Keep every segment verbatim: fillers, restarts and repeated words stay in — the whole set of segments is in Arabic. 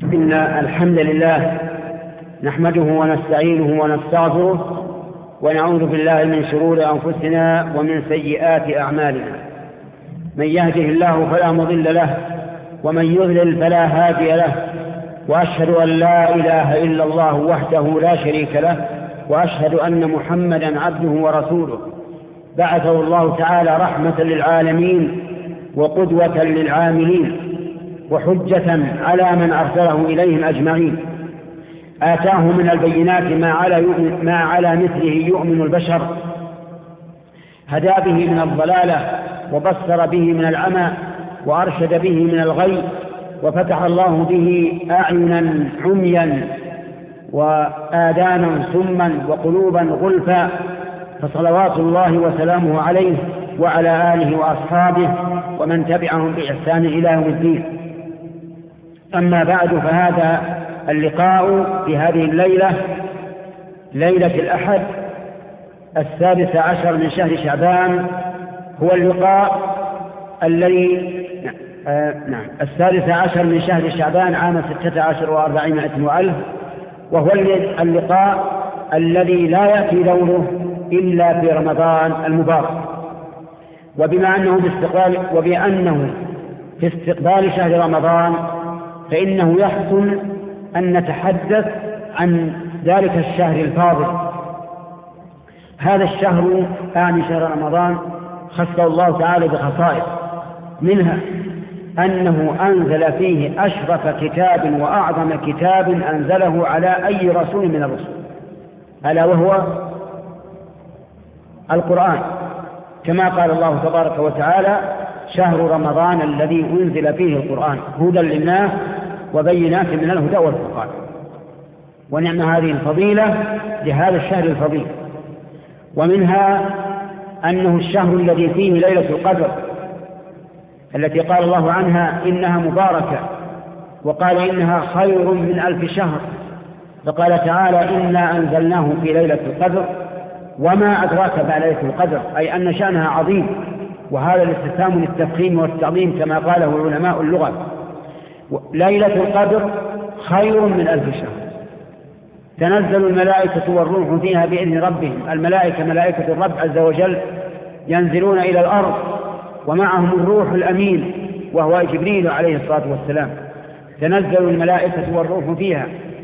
إن الحمد لله نحمده ونستعينه ونستغفره ونعوذ بالله من شرور أنفسنا ومن سيئات أعمالنا. من يهده الله فلا مضل له ومن يضلل فلا هادي له، وأشهد أن لا إله إلا الله وحده لا شريك له، وأشهد أن محمدا عبده ورسوله بعثه الله تعالى رحمة للعالمين وقدوة للعاملين وحجة على من أرسله إليهم أجمعين. آتاه من البينات ما على, ما على مثله يؤمن البشر، هدى به من الضلالة وبصر به من العمى وأرشد به من الغي، وفتح الله به أعينا عميا وآذانا سما وقلوبا غلفا، فصلوات الله وسلامه عليه وعلى آله وأصحابه ومن تبعهم بإحسان إلى يوم الدين. أما بعد، فهذا اللقاء في هذه الليلة، ليلة الأحد السادس عشر من شهر شعبان، هو اللقاء الذي آه نعم السادس عشر من شهر شعبان عام ستة عشر وأربعمائة وألف، وهو اللقاء الذي لا يأتي دوره إلا في رمضان المبارك. وبما أنه باستقبال وبأنه في استقبال شهر رمضان، فإنه يحسن أن نتحدث عن ذلك الشهر الفاضل. هذا الشهر أعني شهر رمضان خصه الله تعالى بخصائص، منها أنه أنزل فيه أشرف كتاب وأعظم كتاب أنزله على أي رسول من الرسل، ألا وهو القرآن، كما قال الله تبارك وتعالى: شهر رمضان الذي أنزل فيه القرآن هدى للناس وبينات من الهدى والفرقان. ونعم هذه الفضيلة لهذا الشهر الفضيل. ومنها أنه الشهر الذي فيه ليلة القدر، التي قال الله عنها إنها مباركة، وقال إنها خير من ألف شهر، فقال تعالى: إنا أنزلناه في ليلة القدر وما أدراك ما ليلة القدر، أي أن شأنها عظيم. وهذا الاستفهام للتفخيم والتعظيم كما قاله علماء اللغة. ليلة القدر خير من ألف شهر، تنزل الملائكة والروح فيها بإذن ربهم. الملائكة ملائكة الرب عز وجل ينزلون إلى الأرض، ومعهم الروح الأمين وهو جبريل عليه الصلاة والسلام. تنزل الملائكة والروح فيها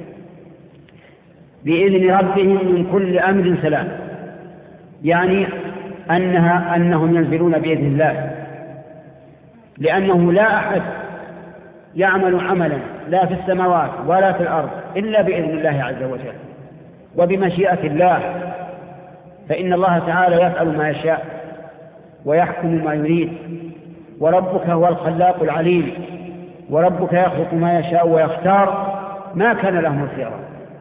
بإذن ربهم من كل أمر سلام، يعني أنها أنهم ينزلون بإذن الله، لأنه لا أحد يعمل عملا لا في السماوات ولا في الأرض إلا بإذن الله عز وجل وبمشيئة الله، فإن الله تعالى يفعل ما يشاء ويحكم ما يريد. وربك هو الخلاق العليم، وربك يخلق ما يشاء ويختار، ما كان لهم الخيار.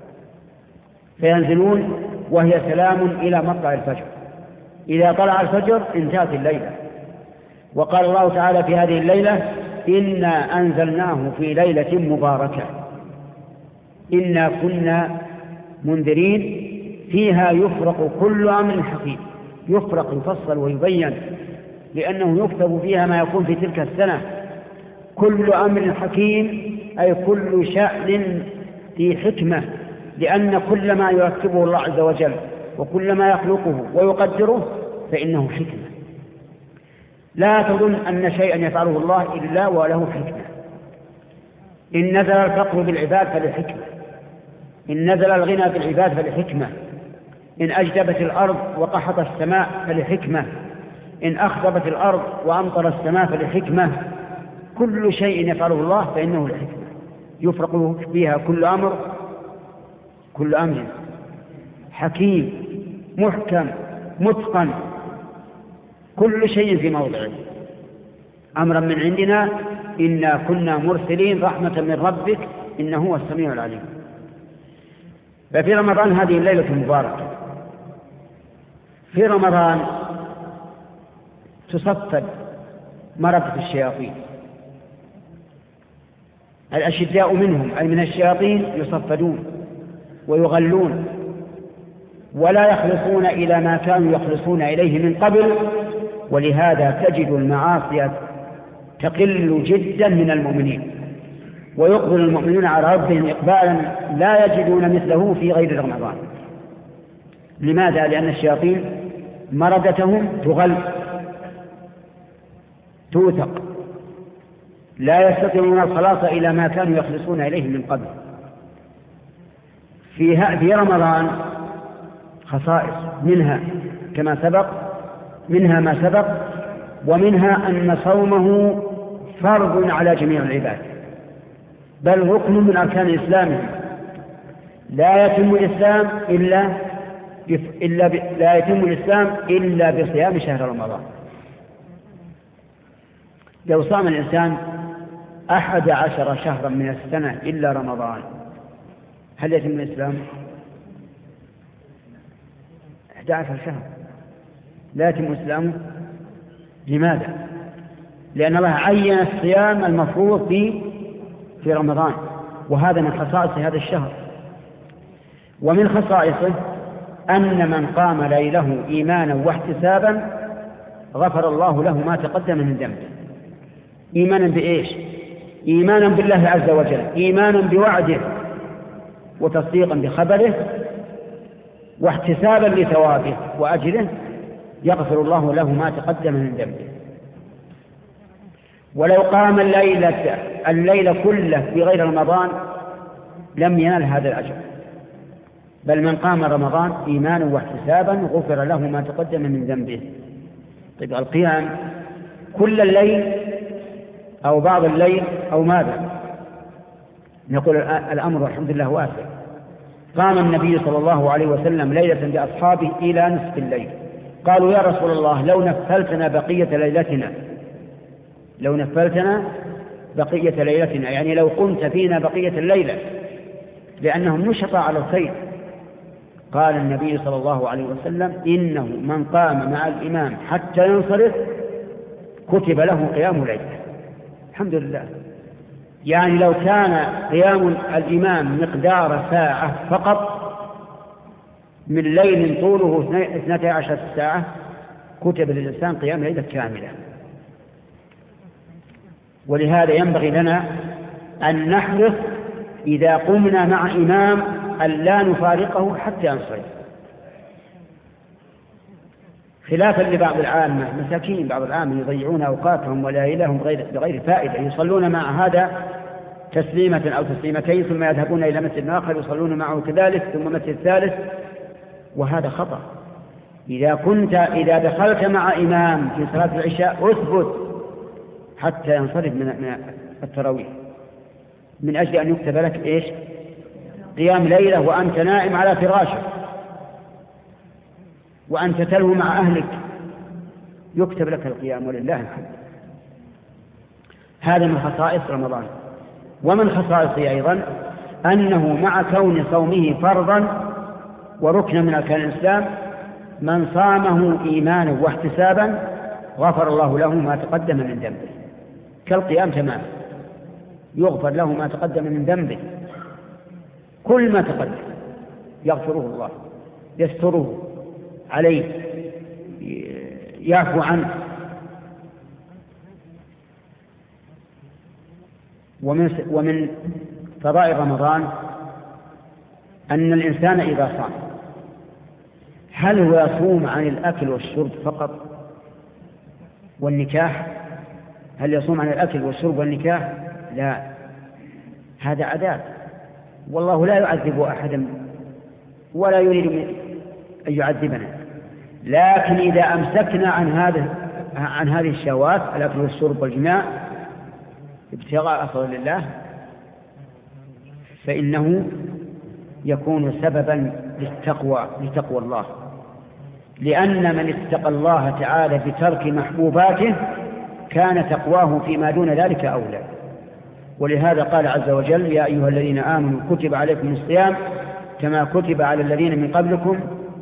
فينزلون وهي سلام إلى مطلع الفجر، إذا طلع الفجر انتهت الليلة. وقال الله تعالى في هذه الليلة: إنا أنزلناه في ليلة مباركة إنا كنا منذرين فيها يفرق كل أمر حكيم. يفرق يفصل ويبين، لأنه يكتب فيها ما يكون في تلك السنة. كل أمر حكيم أي كل شأن في حكمة، لأن كل ما يرتبه الله عز وجل وكل ما يخلقه ويقدره فإنه حكمة. لا تظن أن شيئا يفعله الله إلا وله حكمة. إن نزل الفقر بالعباد فلحكمة، إن نزل الغنى بالعباد فلحكمة، إن أجدبت الأرض وقحط السماء فلحكمة، إن أخضبت الأرض وأمطر السماء فلحكمة. كل شيء يفعله الله فإنه لحكمة، يفرق فيها كل أمر كل أمر حكيم محكم متقن، كل شيء في موضعه. أمرا من عندنا إنا كنا مرسلين رحمة من ربك إنه هو السميع العليم. ففي رمضان هذه الليلة المباركة، في رمضان تصفد مرضة الشياطين، الأشداء منهم أي من الشياطين يصفدون ويغلون ولا يخلصون إلى ما كانوا يخلصون إليه من قبل، ولهذا تجد المعاصي تقل جدا من المؤمنين. ويقبل المؤمنون على ربهم إقبالا لا يجدون مثله في غير رمضان. لماذا؟ لأن الشياطين مردتهم تغل توثق، لا يستطيعون الخلاص إلى ما كانوا يخلصون إليه من قبل. في رمضان خصائص، منها كما سبق منها ما سبق ومنها أن صومه فرض على جميع العباد، بل ركن من أركان الإسلام. لا يتم الإسلام إلا إلا ب... لا يتم الإسلام إلا بصيام شهر رمضان. لو صام الإنسان أحد عشر شهرا من السنة إلا رمضان هل يتم الإسلام؟ أحد عشر شهر لا يتم إسلامه. لماذا؟ لأن الله عين الصيام المفروض في في رمضان، وهذا من خصائص هذا الشهر. ومن خصائصه أن من قام ليله إيمانا واحتسابا غفر الله له ما تقدم من ذنبه. إيمانا بإيش؟ إيمانا بالله عز وجل، إيمانا بوعده وتصديقا بخبره، واحتسابا لثوابه وأجره يغفر الله له ما تقدم من ذنبه. ولو قام الليلة الليل كله في غير رمضان لم ينال هذا الأجر، بل من قام رمضان إيمانا واحتسابا غفر له ما تقدم من ذنبه. طيب القيام كل الليل أو بعض الليل أو ماذا؟ نقول الأمر الحمد لله واسع. قام النبي صلى الله عليه وسلم ليلة بأصحابه إلى نصف الليل، قالوا يا رسول الله لو نفلتنا بقية ليلتنا لو نفلتنا بقية ليلتنا يعني لو قمت فينا بقية الليلة، لأنهم نشطا على الخير. قال النبي صلى الله عليه وسلم إنه من قام مع الإمام حتى ينصرف كتب له قيام ليلة. الحمد لله. يعني لو كان قيام الإمام مقدار ساعة فقط من ليل طوله اثنتي عشرة ساعة كتب للإنسان قيام ليلة كاملة. ولهذا ينبغي لنا أن نحرص إذا قمنا مع إمام أن لا نفارقه حتى ينصرف، خلافا لبعض العامة مساكين. بعض العامة يضيعون أوقاتهم وليلهم بغير, بغير فائدة، يصلون مع هذا تسليمة أو تسليمتين ثم يذهبون إلى مسجد آخر يصلون معه كذلك ثم مسجد ثالث، وهذا خطأ. إذا كنت إذا دخلت مع إمام في صلاة العشاء أثبت حتى ينصرف من التراويح، من أجل أن يكتب لك إيش؟ قيام ليلة وأنت نائم على فراشك وأنت تلهو مع أهلك، يكتب لك القيام ولله الحمد. هذا من خصائص رمضان. ومن خصائصه أيضا أنه مع كون صومه فرضا وركنا من أركان الإسلام من صامه إيمانا واحتسابا غفر الله له ما تقدم من ذنبه، كالقيام تماما، يغفر له ما تقدم من ذنبه، كل ما تقدم يغفره الله، يستره عليه، يعفو عنه. ومن ومن فضائل رمضان أن الإنسان إذا صام هل هو يصوم عن الأكل والشرب فقط والنكاح؟ هل يصوم عن الأكل والشرب والنكاح؟ لا، هذا عذاب، والله لا يعذب أحدا ولا يريد أن يعذبنا. لكن إذا أمسكنا عن هذا عن هذه الشهوات الأكل والشرب والجماع ابتغاء فضل الله فإنه يكون سببا للتقوى لتقوى الله، لأن من اتقى الله تعالى بترك محبوباته كان تقواه فيما دون ذلك أولى. ولهذا قال عز وجل يا أيها الذين آمنوا كتب عليكم الصيام كما كتب على الذين من قبلكم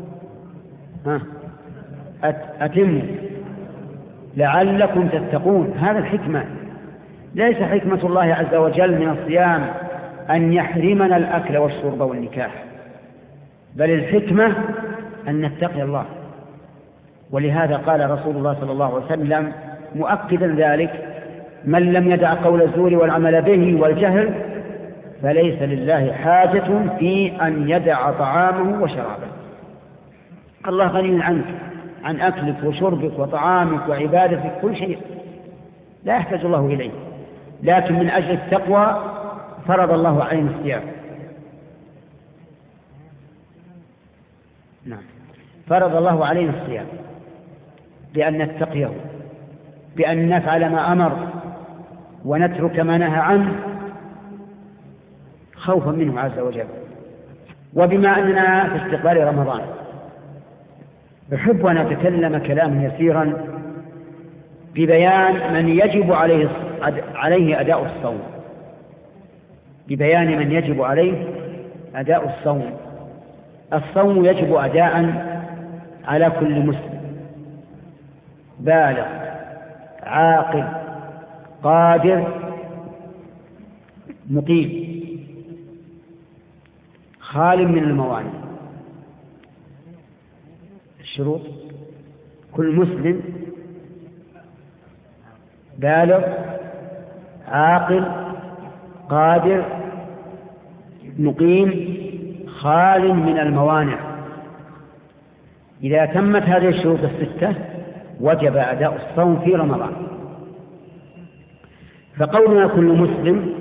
أتموا لعلكم تتقون. هذا الحكمة، ليس حكمة الله عز وجل من الصيام أن يحرمنا الأكل والشرب والنكاح، بل الحكمة أن نتقي الله. ولهذا قال رسول الله صلى الله عليه وسلم مؤكدا ذلك من لم يدع قول الزور والعمل به والجهل فليس لله حاجة في أن يدع طعامه وشرابه. الله غني عنك، عن أكلك وشربك وطعامك وعبادتك، كل شيء لا يحتاج الله إليه، لكن من أجل التقوى فرض الله علينا الصيام. نعم، فرض الله علينا الصيام بأن نتقيه، بأن نفعل ما أمر ونترك ما نهى عنه خوفا منه عز وجل. وبما أننا في استقبال رمضان أحب أن أتكلم كلاما يسيرا ببيان من يجب عليه عليه أداء الصوم، ببيان من يجب عليه أداء الصوم. الصوم يجب أداء على كل مسلم بالغ عاقل قادر مقيم خال من الموانع. الشروط: كل مسلم بالغ عاقل قادر مقيم خال من الموانع. إذا تمت هذه الشروط الستة وجب أداء الصوم في رمضان. فقولنا كل مسلم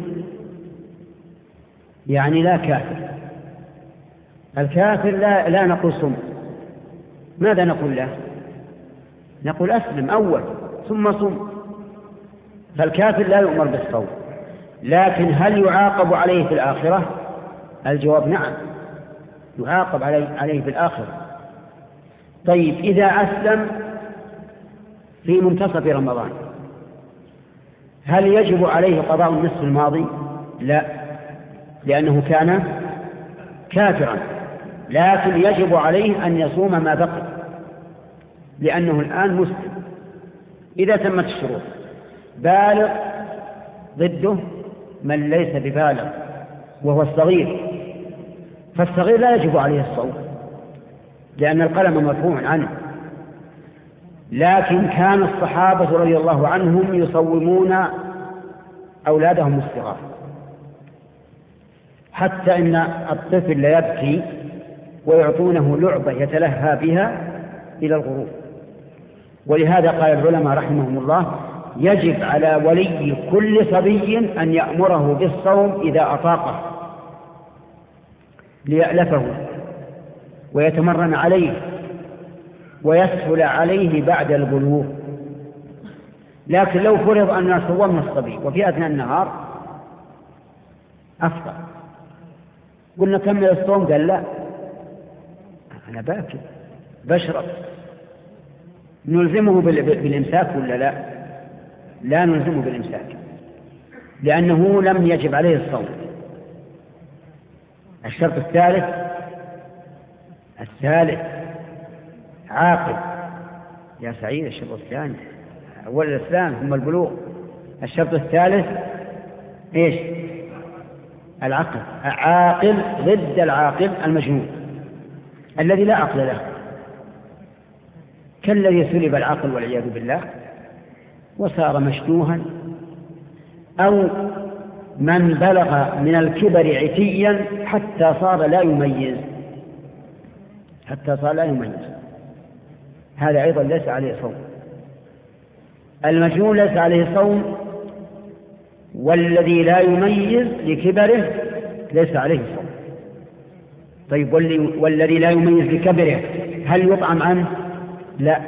يعني لا كافر. الكافر لا, لا نقول صم. ماذا نقول له؟ نقول أسلم أول ثم صم. فالكافر لا يؤمر بالصوم، لكن هل يعاقب عليه في الآخرة؟ الجواب نعم، يعاقب عليه في الآخرة. طيب، إذا أسلم في منتصف رمضان هل يجب عليه قضاء النصف الماضي؟ لا، لأنه كان كافرا، لكن يجب عليه أن يصوم ما بقي لأنه الآن مسلم. إذا تمت الشروط: بالغ، ضده من ليس ببالغ وهو الصغير، فالصغير لا يجب عليه الصوم لأن القلم مرفوع عنه. لكن كان الصحابة رضي الله عنهم يصومون أولادهم الصغار، حتى إن الطفل لا يبكي ويعطونه لعبة يتلهى بها إلى الغروب. ولهذا قال العلماء رحمهم الله: يجب على ولي كل صبي أن يأمره بالصوم إذا أطاقه ليألفه ويتمرن عليه ويسهل عليه بعد البلوغ. لكن لو فرض أننا صومنا الصبي وفي أثناء النهار أفطر، قلنا كمل الصوم، قال لا أنا باكل بشرب، نلزمه بالإمساك ولا لا؟ لا نلزمه بالإمساك لأنه لم يجب عليه الصوم. الشرط الثالث الثالث عاقل. يا سعيد، الشرط الثاني أول الإسلام ثم البلوغ. الشرط الثالث إيش؟ العقل. عاقل ضد العاقل المجنون الذي لا عقل له، كالذي سلب العقل والعياذ بالله وصار مشتوها، أو من بلغ من الكبر عتيا حتى صار لا يميز حتى صار لا يميز هذا أيضا ليس عليه صوم. المجنون ليس عليه صوم، والذي لا يميز لكبره ليس عليه صوم. طيب، والذي لا يميز لكبره هل يطعم عنه؟ لا،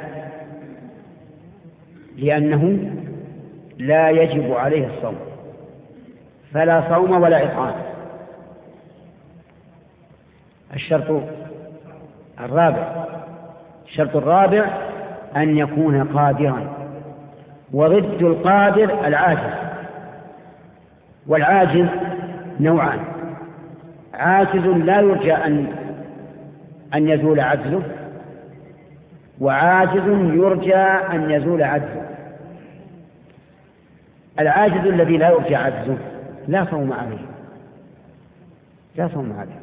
لأنه لا يجب عليه الصوم، فلا صوم ولا إطعام. الشرط الرابع الشرط الرابع أن يكون قادرا، وضد القادر العاجز. والعاجز نوعان: عاجز لا يرجى أن أن يزول عجزه، وعاجز يرجى أن يزول عجزه. العاجز الذي لا يرجى عجزه لا صوم عليه لا صوم عليه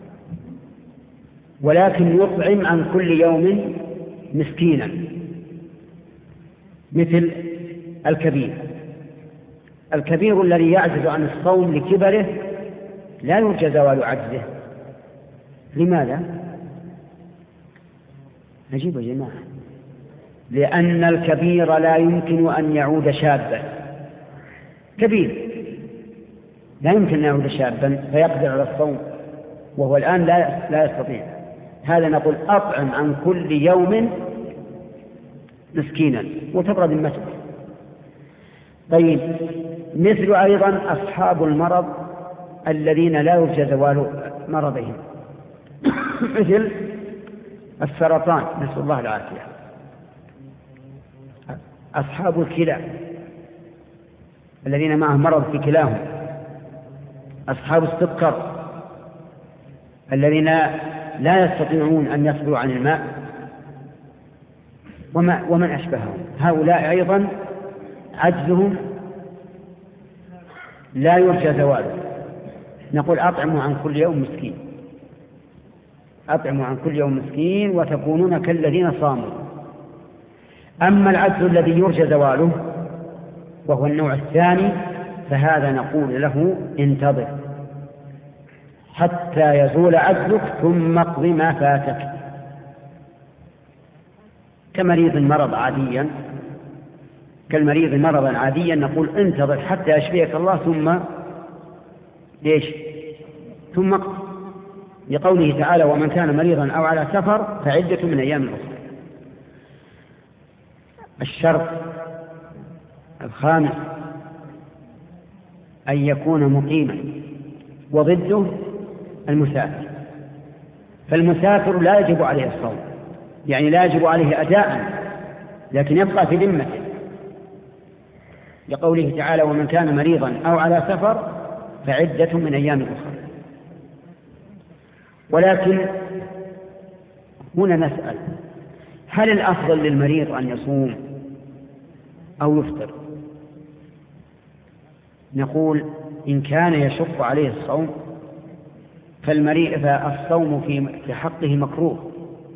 ولكن يطعم عن كل يوم مسكينا مثل الكبير. الكبير الذي يعجز عن الصوم لكبره لا يرجى زوال عجزه. لماذا؟ نجيب يا جماعة. لأن الكبير لا يمكن أن يعود شابا. كبير لا يمكن أن يعود شابا فيقدر على الصوم وهو الآن لا, لا يستطيع. هذا نقول أطعم عن كل يوم مسكينا وتبرد المسك. طيب مثل أيضا أصحاب المرض الذين لا يرجى زوال مرضهم مثل السرطان نسأل الله العافية، أصحاب الكلى الذين معهم مرض في كلاهم، أصحاب السكر الذين لا يستطيعون أن يصبروا عن الماء وما ومن أشبههم، هؤلاء أيضا عجزهم لا يرجى زواله. نقول أطعموا عن كل يوم مسكين، أطعموا عن كل يوم مسكين وتكونون كالذين صاموا. أما العجز الذي يرجى زواله وهو النوع الثاني فهذا نقول له انتظر حتى يزول عجزك ثم اقض ما فاتك. كمريض مرض عاديا كالمريض مرضا عاديا نقول انتظر حتى يشفيك الله ثم ليش ثم اقض، لقوله تعالى ومن كان مريضا أو على سفر فعدة من أيام أخرى. الشرط الخامس أن يكون مقيما وضده المسافر. فالمسافر لا يجب عليه الصوم، يعني لا يجب عليه أداء لكن يبقى في ذمته، لقوله تعالى ومن كان مريضا أو على سفر فعدة من أيام أخرى. ولكن هنا نسأل هل الأفضل للمريض أن يصوم أو يفطر؟ نقول إن كان يشق عليه الصوم فالمريض فالصوم في حقه مكروه،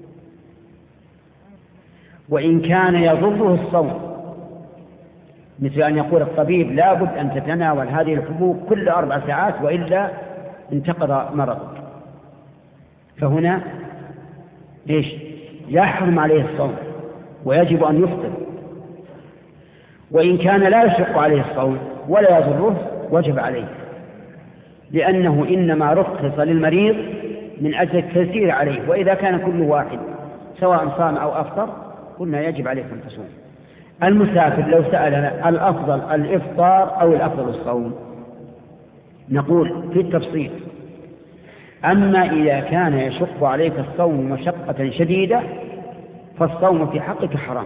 وإن كان يضره الصوم مثل أن يقول الطبيب لا بد أن تتناول هذه الحبوب كل أربع ساعات وإلا انتقض مرضك، فهنا إيش يحرم عليه الصوم ويجب أن يفطر. وإن كان لا يشق عليه الصوم ولا يضره وجب عليه، لأنه إنما رخص للمريض من أجل التيسير عليه، وإذا كان كل واحد سواء صام أو أفطر قلنا يجب عليه أن تصوم. المسافر لو سألنا الأفضل الإفطار أو الأفضل الصوم نقول في التفصيل أما إذا كان يشق عليك الصوم مشقة شديدة فالصوم في حقك حرام،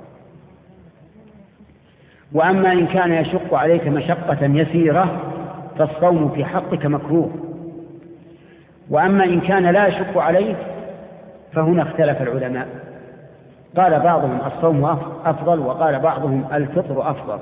وأما إن كان يشق عليك مشقة يسيرة فالصوم في حقك مكروه، وأما إن كان لا يشق عليك فهنا اختلف العلماء، قال بعضهم الصوم أفضل وقال بعضهم الفطر أفضل،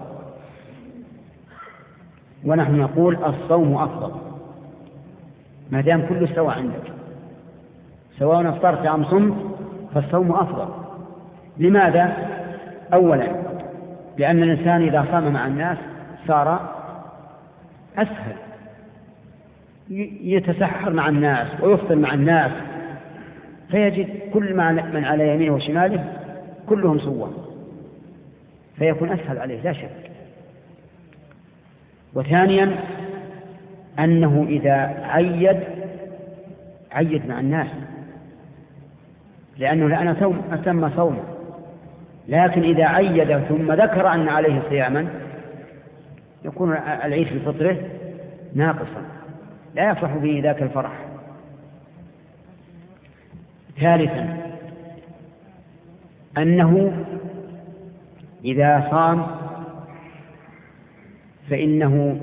ونحن نقول الصوم أفضل ما دام كله سواء عندك، سواء افطرت أم صمت فالصوم أفضل. لماذا؟ أولا لأن الإنسان إذا صام مع الناس صار أسهل، يتسحر مع الناس ويفطر مع الناس فيجد كل من على يمينه وشماله كلهم سواء فيكون أسهل عليه لا شك. وثانيا أنه إذا عيد عيد مع الناس لأنه لأن صوم أتم صوم، لكن إذا عيد ثم ذكر أن عليه صياما يكون العيد في فطره ناقصا لا يفرح به ذاك الفرح. ثالثا أنه إذا صام فإنه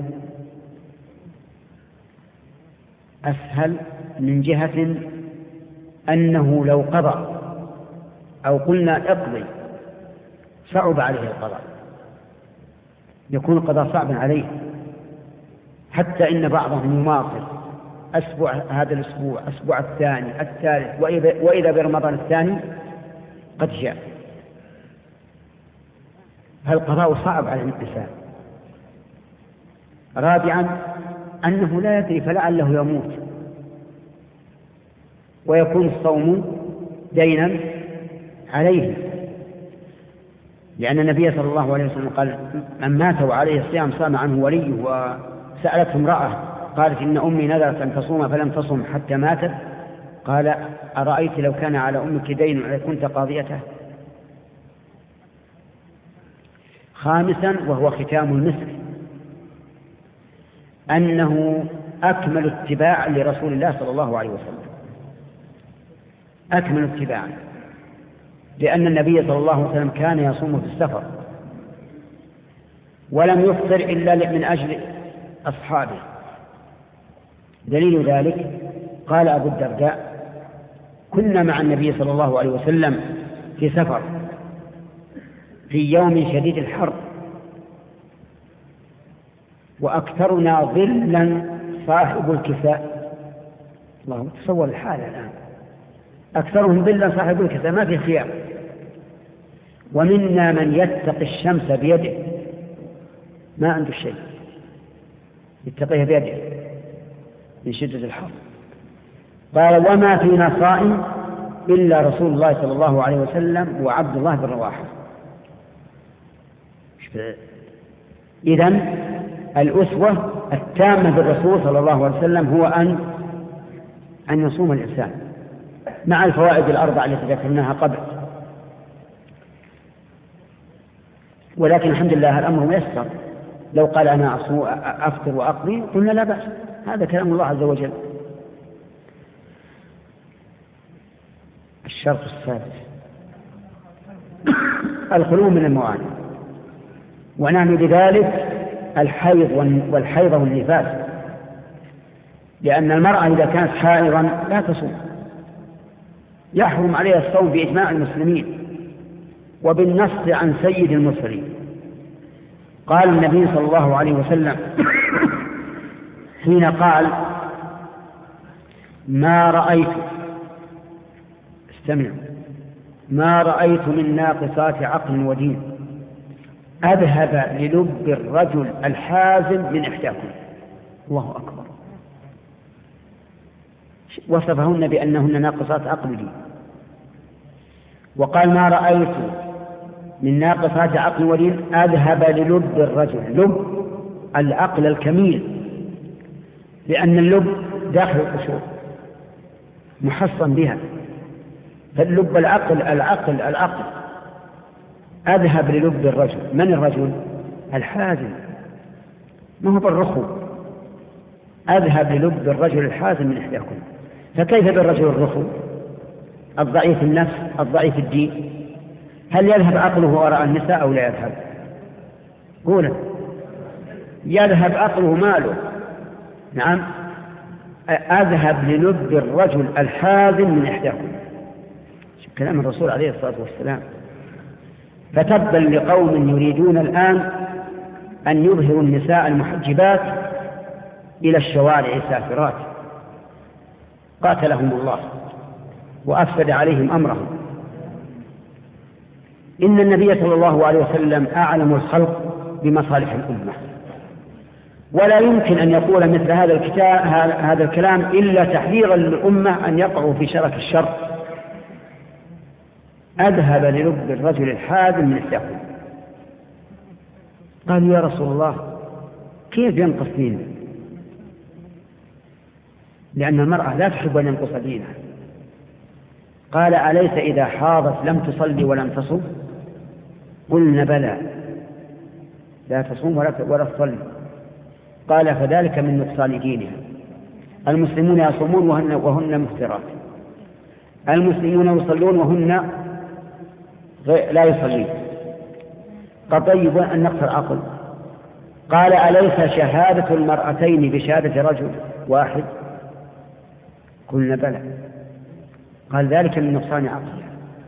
أسهل من جهة أنه لو قضى أو قلنا اقضي صعب عليه القضاء، يكون القضاء صعبا عليه، حتى إن بعضهم يماطل أسبوع هذا الأسبوع أسبوع الثاني الثالث وإذا برمضان الثاني قد جاء، فالقضاء صعب على الإنسان. رابعا أنه لا يدري فلعله يموت ويكون الصوم دينا عليه، لأن النبي صلى الله عليه وسلم قال من مات وعليه الصيام صام عنه وليه. وسألته امرأة قالت إن أمي نذرت أن تصوم فلم تصم حتى ماتت، قال أرأيت لو كان على أمك دين كنت قاضيته. خامسا وهو ختام المسك أنه أكمل اتباع لرسول الله صلى الله عليه وسلم، أكمل اتباعا، لأن النبي صلى الله عليه وسلم كان يصوم في السفر ولم يفطر إلا من أجل أصحابه. دليل ذلك قال أبو الدرداء كنا مع النبي صلى الله عليه وسلم في سفر في يوم شديد الحر وأكثرنا ظلا صاحب الكساء. الله تصور الحالة الآن، أكثرهم ظلا صاحب الكساء ما في خيار، ومنا من يتقي الشمس بيده ما عنده شيء يتقيها بيده من شدة الحر. قال وما فينا صائم إلا رسول الله صلى الله عليه وسلم وعبد الله بن رواحة. إذن الأسوة التامة بالرسول صلى الله عليه وسلم هو أن أن يصوم الإنسان مع الفوائد الأربع التي ذكرناها قبل. ولكن الحمد لله الأمر ميسر، لو قال أنا أفطر وأقضي قلنا لا بأس، هذا كلام الله عز وجل. الشرط السادس الخلو من الموانع، ونعني بذلك الحيض والحيض والنفاس، لأن المرأة إذا كانت حائضا لا تصوم، يحرم عليها الصوم بإجماع المسلمين وبالنص عن سيد المرسلين. قال النبي صلى الله عليه وسلم حين قال ما رأيت استمع ما رأيت من ناقصات عقل ودين أذهب للب الرجل الحازم من إحداكم. الله أكبر، وصفهن بأنهن ناقصات عقل ودين. وقال ما رأيت من ناقصات عقل ودين أذهب للب الرجل، لب العقل الكميل، لأن اللب داخل القشور محصن بها، فاللب العقل العقل العقل أذهب للب الرجل. من الرجل؟ الحازم، ما هو بالرخو، أذهب للب الرجل الحازم من إحداكم. فكيف بالرجل الرخو الضعيف النفس الضعيف الدين؟ هل يذهب عقله وراء النساء أو لا يذهب؟ قولا يذهب عقله ماله. نعم، أذهب للب الرجل الحازم من إحداكم، كلام الرسول عليه الصلاة والسلام. فتبا لقوم يريدون الآن أن يظهروا النساء المحجبات إلى الشوارع سافرات، قاتلهم الله وأفسد عليهم أمرهم. إن النبي صلى الله عليه وسلم أعلم الخلق بمصالح الأمة، ولا يمكن أن يقول مثل هذا الكتاب هذا الكلام إلا تحذيرا للأمة أن يقعوا في شرك الشر. أذهب للب الرجل الحازم من إحداكم. قالوا يا رسول الله كيف ينقص دينه؟ لأن المرأة لا تحب أن ينقص دينها. قال أليس إذا حاضت لم تصلي ولم تصم؟ قلنا بلى، لا تصوم ولا تصلي. قال فذلك من نقصان دينها. المسلمون يصومون وهن, وهن مفترات، المسلمون يصلون وهن لا يصلين. قطيب أن نقصر عقل. قال أليس شهادة المرأتين بشهادة رجل واحد؟ قلنا بلى. قال ذلك من نقصان عقل.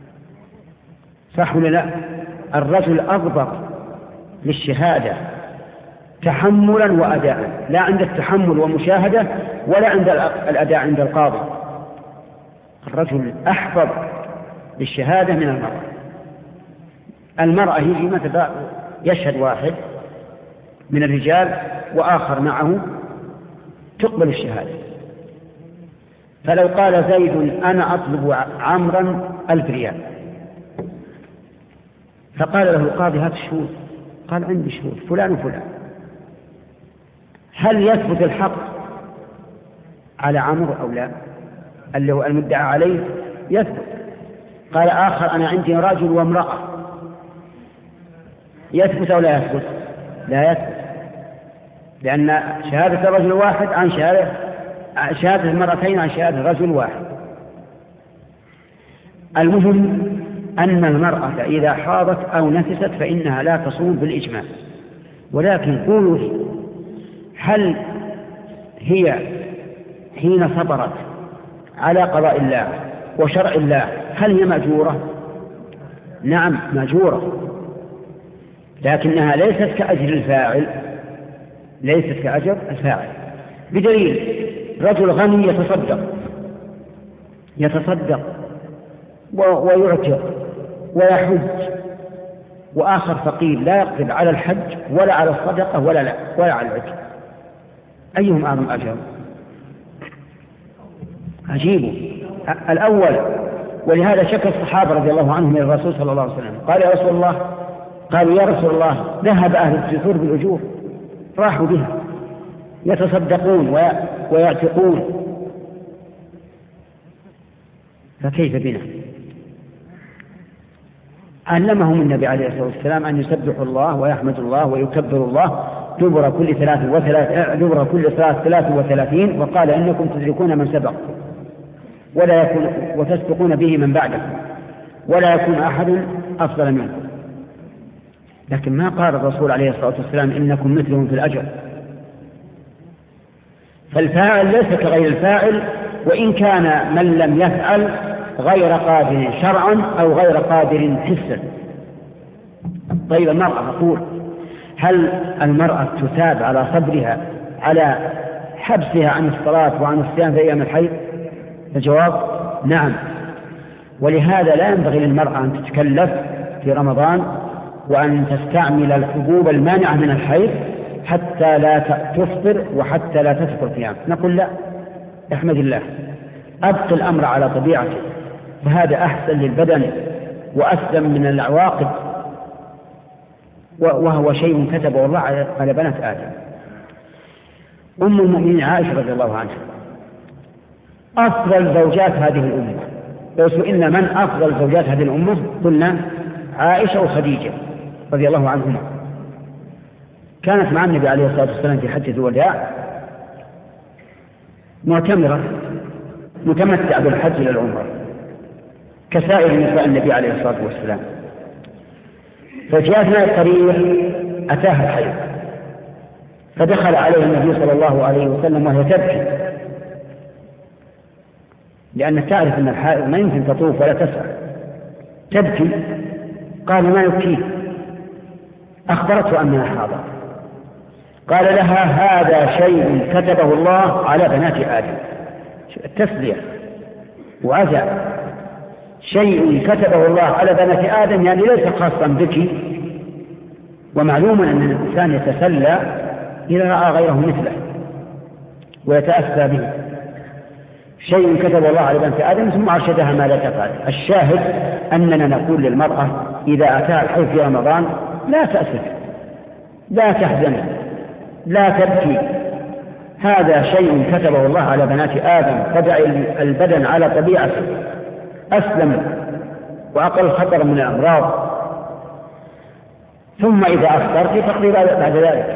صح ولا لا؟ الرجل أضبط للشهادة تحملا وأداء، لا عند التحمل ومشاهدة ولا عند الأداء عند القاضي. الرجل أحفظ للشهادة من المرأة. المرأة يجي مثلا يشهد واحد من الرجال وآخر معه تقبل الشهادة. فلو قال زيد أنا أطلب عمرا ألف ريال، فقال له القاضي هات الشهود، قال عندي شهود فلان وفلان، هل يثبت الحق على عمرو أو لا؟ اللي هو المدعى عليه يثبت. قال آخر أنا عندي رجل وامرأة، يثبت أو لا يثبت؟ لا يثبت، لأن شهادة الرجل واحد عن شهادة شهادة المرأتين عن شهادة رجل واحد. المهم أن المرأة إذا حاضت أو نفست فإنها لا تصوم بالإجماع، ولكن قولوا هل هي حين صبرت على قضاء الله وشرع الله هل هي مأجورة؟ نعم مأجورة، لكنها ليست كأجر الفاعل، ليست كأجر الفاعل، بدليل رجل غني يتصدق يتصدق ويعتق ويحج، وآخر فقير لا يقدر على الحج ولا على الصدقة ولا, لا ولا على العتق، أيهم أعظم أجر؟ عجيب الأول. ولهذا شكى الصحابة رضي الله عنهم إلى الرسول صلى الله عليه وسلم، قال يا رسول الله، قالوا يا رسول الله ذهب أهل الجسور بالأجور، راحوا بها يتصدقون ويعتقون، فكيف بنا؟ علمهم النبي عليه الصلاة والسلام أن يسبحوا الله ويحمدوا الله ويكبروا الله دبر كل ثلاث وثلاث دبر كل ثلاث ثلاث وثلاثين، وقال إنكم تدركون من سبق ولا يكون وتسبقون به من بعدكم ولا يكون أحد أفضل منكم. لكن ما قال الرسول عليه الصلاة والسلام إنكم مثلهم في الأجر. فالفاعل ليس كغير الفاعل، وإن كان من لم يفعل غير قادر شرعا أو غير قادر حسا. طيب المرأة، أقول هل المرأة تثاب على صبرها على حبسها عن الصلاة وعن الصيام في أيام الحيض؟ الجواب نعم. ولهذا لا ينبغي للمرأة أن تتكلف في رمضان وأن تستعمل الحبوب المانعة من الحيض حتى لا تفطر وحتى لا تفطر قيام. نقول لا، احمد الله، أبقي الأمر على طبيعته، فهذا أحسن للبدن وأسلم من العواقب، وهو شيء كتبه الله على بنات آدم. أم المؤمنين عائشة رضي الله عنها أفضل زوجات هذه الأمة، لو سئلنا من أفضل زوجات هذه الأمة قلنا عائشة وخديجة رضي الله عنهما. كانت مع النبي عليه الصلاة والسلام في حجة الوداع معتمرة متمتع بالحج إلى العمرة كسائر نساء النبي عليه الصلاة والسلام. فجاء أثناء الطريق أتاها الحيض، فدخل عليه النبي صلى الله عليه وسلم وهي تبكي، لأنها تعرف أن الحائض ما يمكن تطوف ولا تسعى، تبكي. قال ما يبكيك؟ أخبرته أنها حاضر. قال لها هذا شيء كتبه الله على بنات آدم. التسلية وعزع، شيء كتبه الله على بنات آدم يعني ليس خاصا بك. ومعلوم أن الإنسان يتسلى إذا رأى غيره مثله ويتأسى به. شيء كتب الله على بنات آدم ثم أرشدها ما لا تفعل. الشاهد أننا نقول للمرأة إذا أتاها الحيض في رمضان لا تأسف، لا تحزن، لا تبكي، هذا شيء كتبه الله على بنات آدم، فدع البدن على طبيعته، أسلم وأقل خطر من الأمراض. ثم إذا أفطرت تقضي بعد ذلك.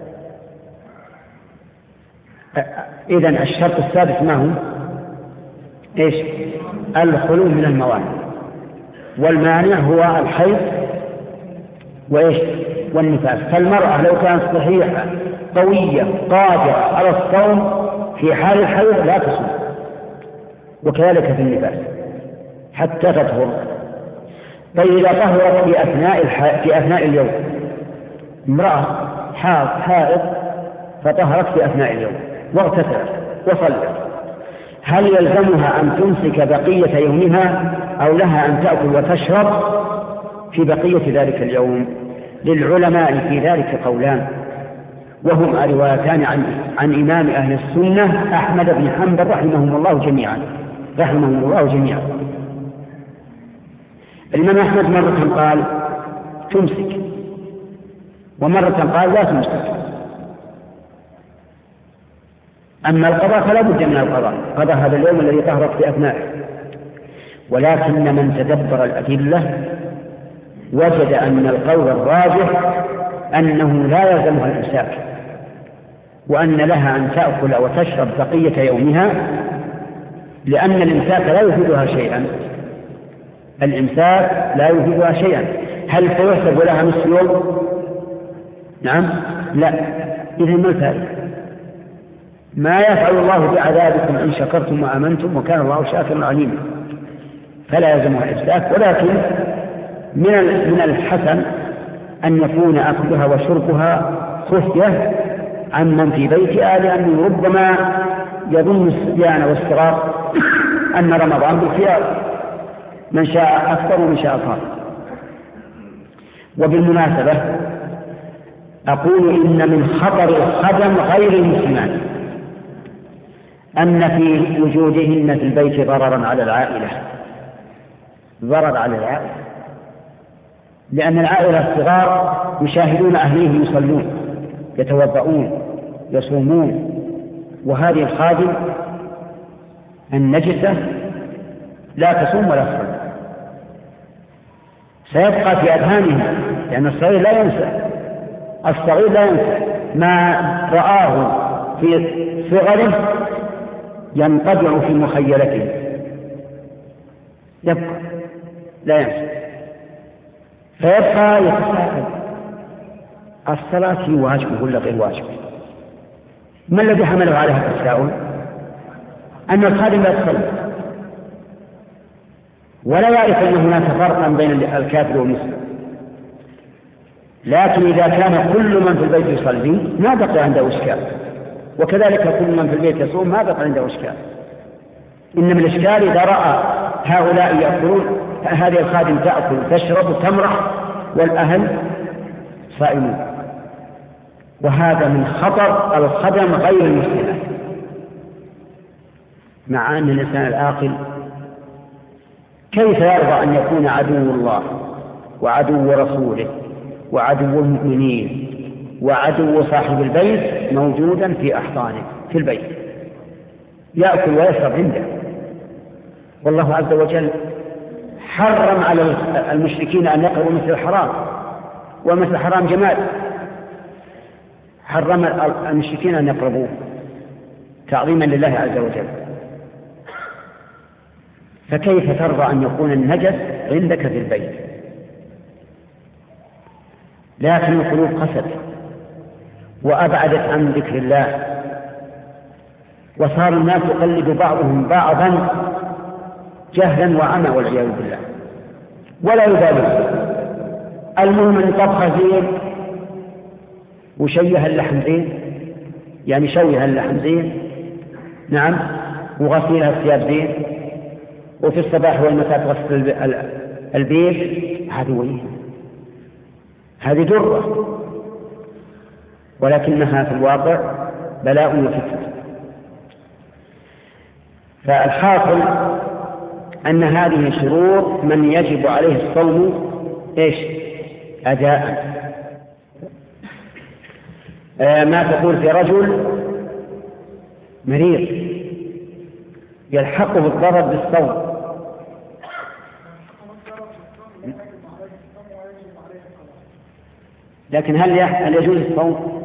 إذن الشرط السادس ما هو؟ إيش؟ الخلو من الموانع، والمانع هو الحيض وإيش؟ والنفاس. فالمرأة لو كانت صحيحة قوية قادرة على الصوم في حال الحيض لا تصوم، وكذلك في النفاس حتى تطهر. طيب إذا طهرت في أثناء, الح... في أثناء اليوم، امرأة حائض فطهرت في أثناء اليوم واغتسلت وصلت، هل يلزمها أن تمسك بقية يومها أو لها أن تأكل وتشرب في بقية ذلك اليوم؟ للعلماء في ذلك قولان، وهما روايتان عن, عن إمام أهل السنة أحمد بن حنبل رحمهم الله جميعا رحمهم الله جميعا. الإمام أحمد مرة قال تمسك، ومرة قال لا تمسك. أما القضاء فلا بد من القضاء، قضاء هذا اليوم الذي طهرت في أثنائه. ولكن من تدبر الأدلة وجد أن القول الراجح أنه لا يلزمها الإمساك، وأن لها أن تأكل وتشرب بقية يومها، لأن الإمساك لا يفيدها شيئا. الإمساك لا يفيدها شيئا. هل سيحسب لها نصف يوم؟ نعم، لا. إذن ما الفائدة؟ ما يفعل الله بعذابكم إن شكرتم وآمنتم وكان الله شاكرا عليما. فلا يلزمها الإمساك، ولكن من من الحسن أن يكون أكلها وشربها خفية عن من في بيتها، لأنه ربما يظن الصبيان والصغار أن رمضان بالخيار، من شاء أفطر ومن شاء صام. وبالمناسبة أقول إن من خطر الخدم غير المسلمان أن في وجودهن في البيت ضررا على العائلة، ضرر على العائلة، لأن العائلة الصغار يشاهدون أهليهم يصلون يتوضؤون يصومون، وهذه الخادم النجسة لا تصوم ولا تصلي، سيبقى في أذهانهم، لأن الصغير لا ينسى الصغير لا ينسى ما رآه في صغره ينطبع في مخيلته، يبقى لا ينسى، فيبقى يتساءل الصلاة هي واجب ولا غير واجب؟ ما الذي حمله على هذا التساؤل؟ أن الخادم لا يصلي ولا يعرف أن هناك فرقا بين الكافر والمسلم، لكن إذا كان كل من في البيت يصلي ما بقي عنده إشكال، وكذلك كل من في البيت يصوم ما بقي عنده إشكال. إنما الإشكال إذا رأى هؤلاء يأكلون، هذه الخادم تأكل تشرب تمرح والأهل صائمون، وهذا من خطر الخدم غير المسلمين. مع أن الإنسان العاقل كيف يرضى أن يكون عدو الله وعدو رسوله وعدو المؤمنين وعدو صاحب البيت موجودا في أحضانه في البيت يأكل ويشرب عنده؟ والله عز وجل حرم على المشركين أن يقربوا مثل الحرام، ومثل الحرام جمال، حرم المشركين أن يقربوه تعظيما لله عز وجل. فكيف ترضى أن يكون النجس عندك في البيت؟ لكن القلوب قست وأبعدت عن ذكر الله، وصار الناس يقلد بعضهم بعضا جهلا وعمى والعياذ بالله، ولا يبالون. المهم أن طبخ زين وشيه اللحم زين، يعني شويه اللحم زين، نعم، وغسيلها الثياب زين، وفي الصباح والمساء تغسل البيت. هذه وين؟ هذه درة، ولكنها في الواقع بلاء وفتنة. فالحاصل أن هذه شروط من يجب عليه الصوم إيش؟ أداء. آه ما تقول في رجل مريض يلحقه الضرر بالصوم، لكن هل هل يجوز الصوم؟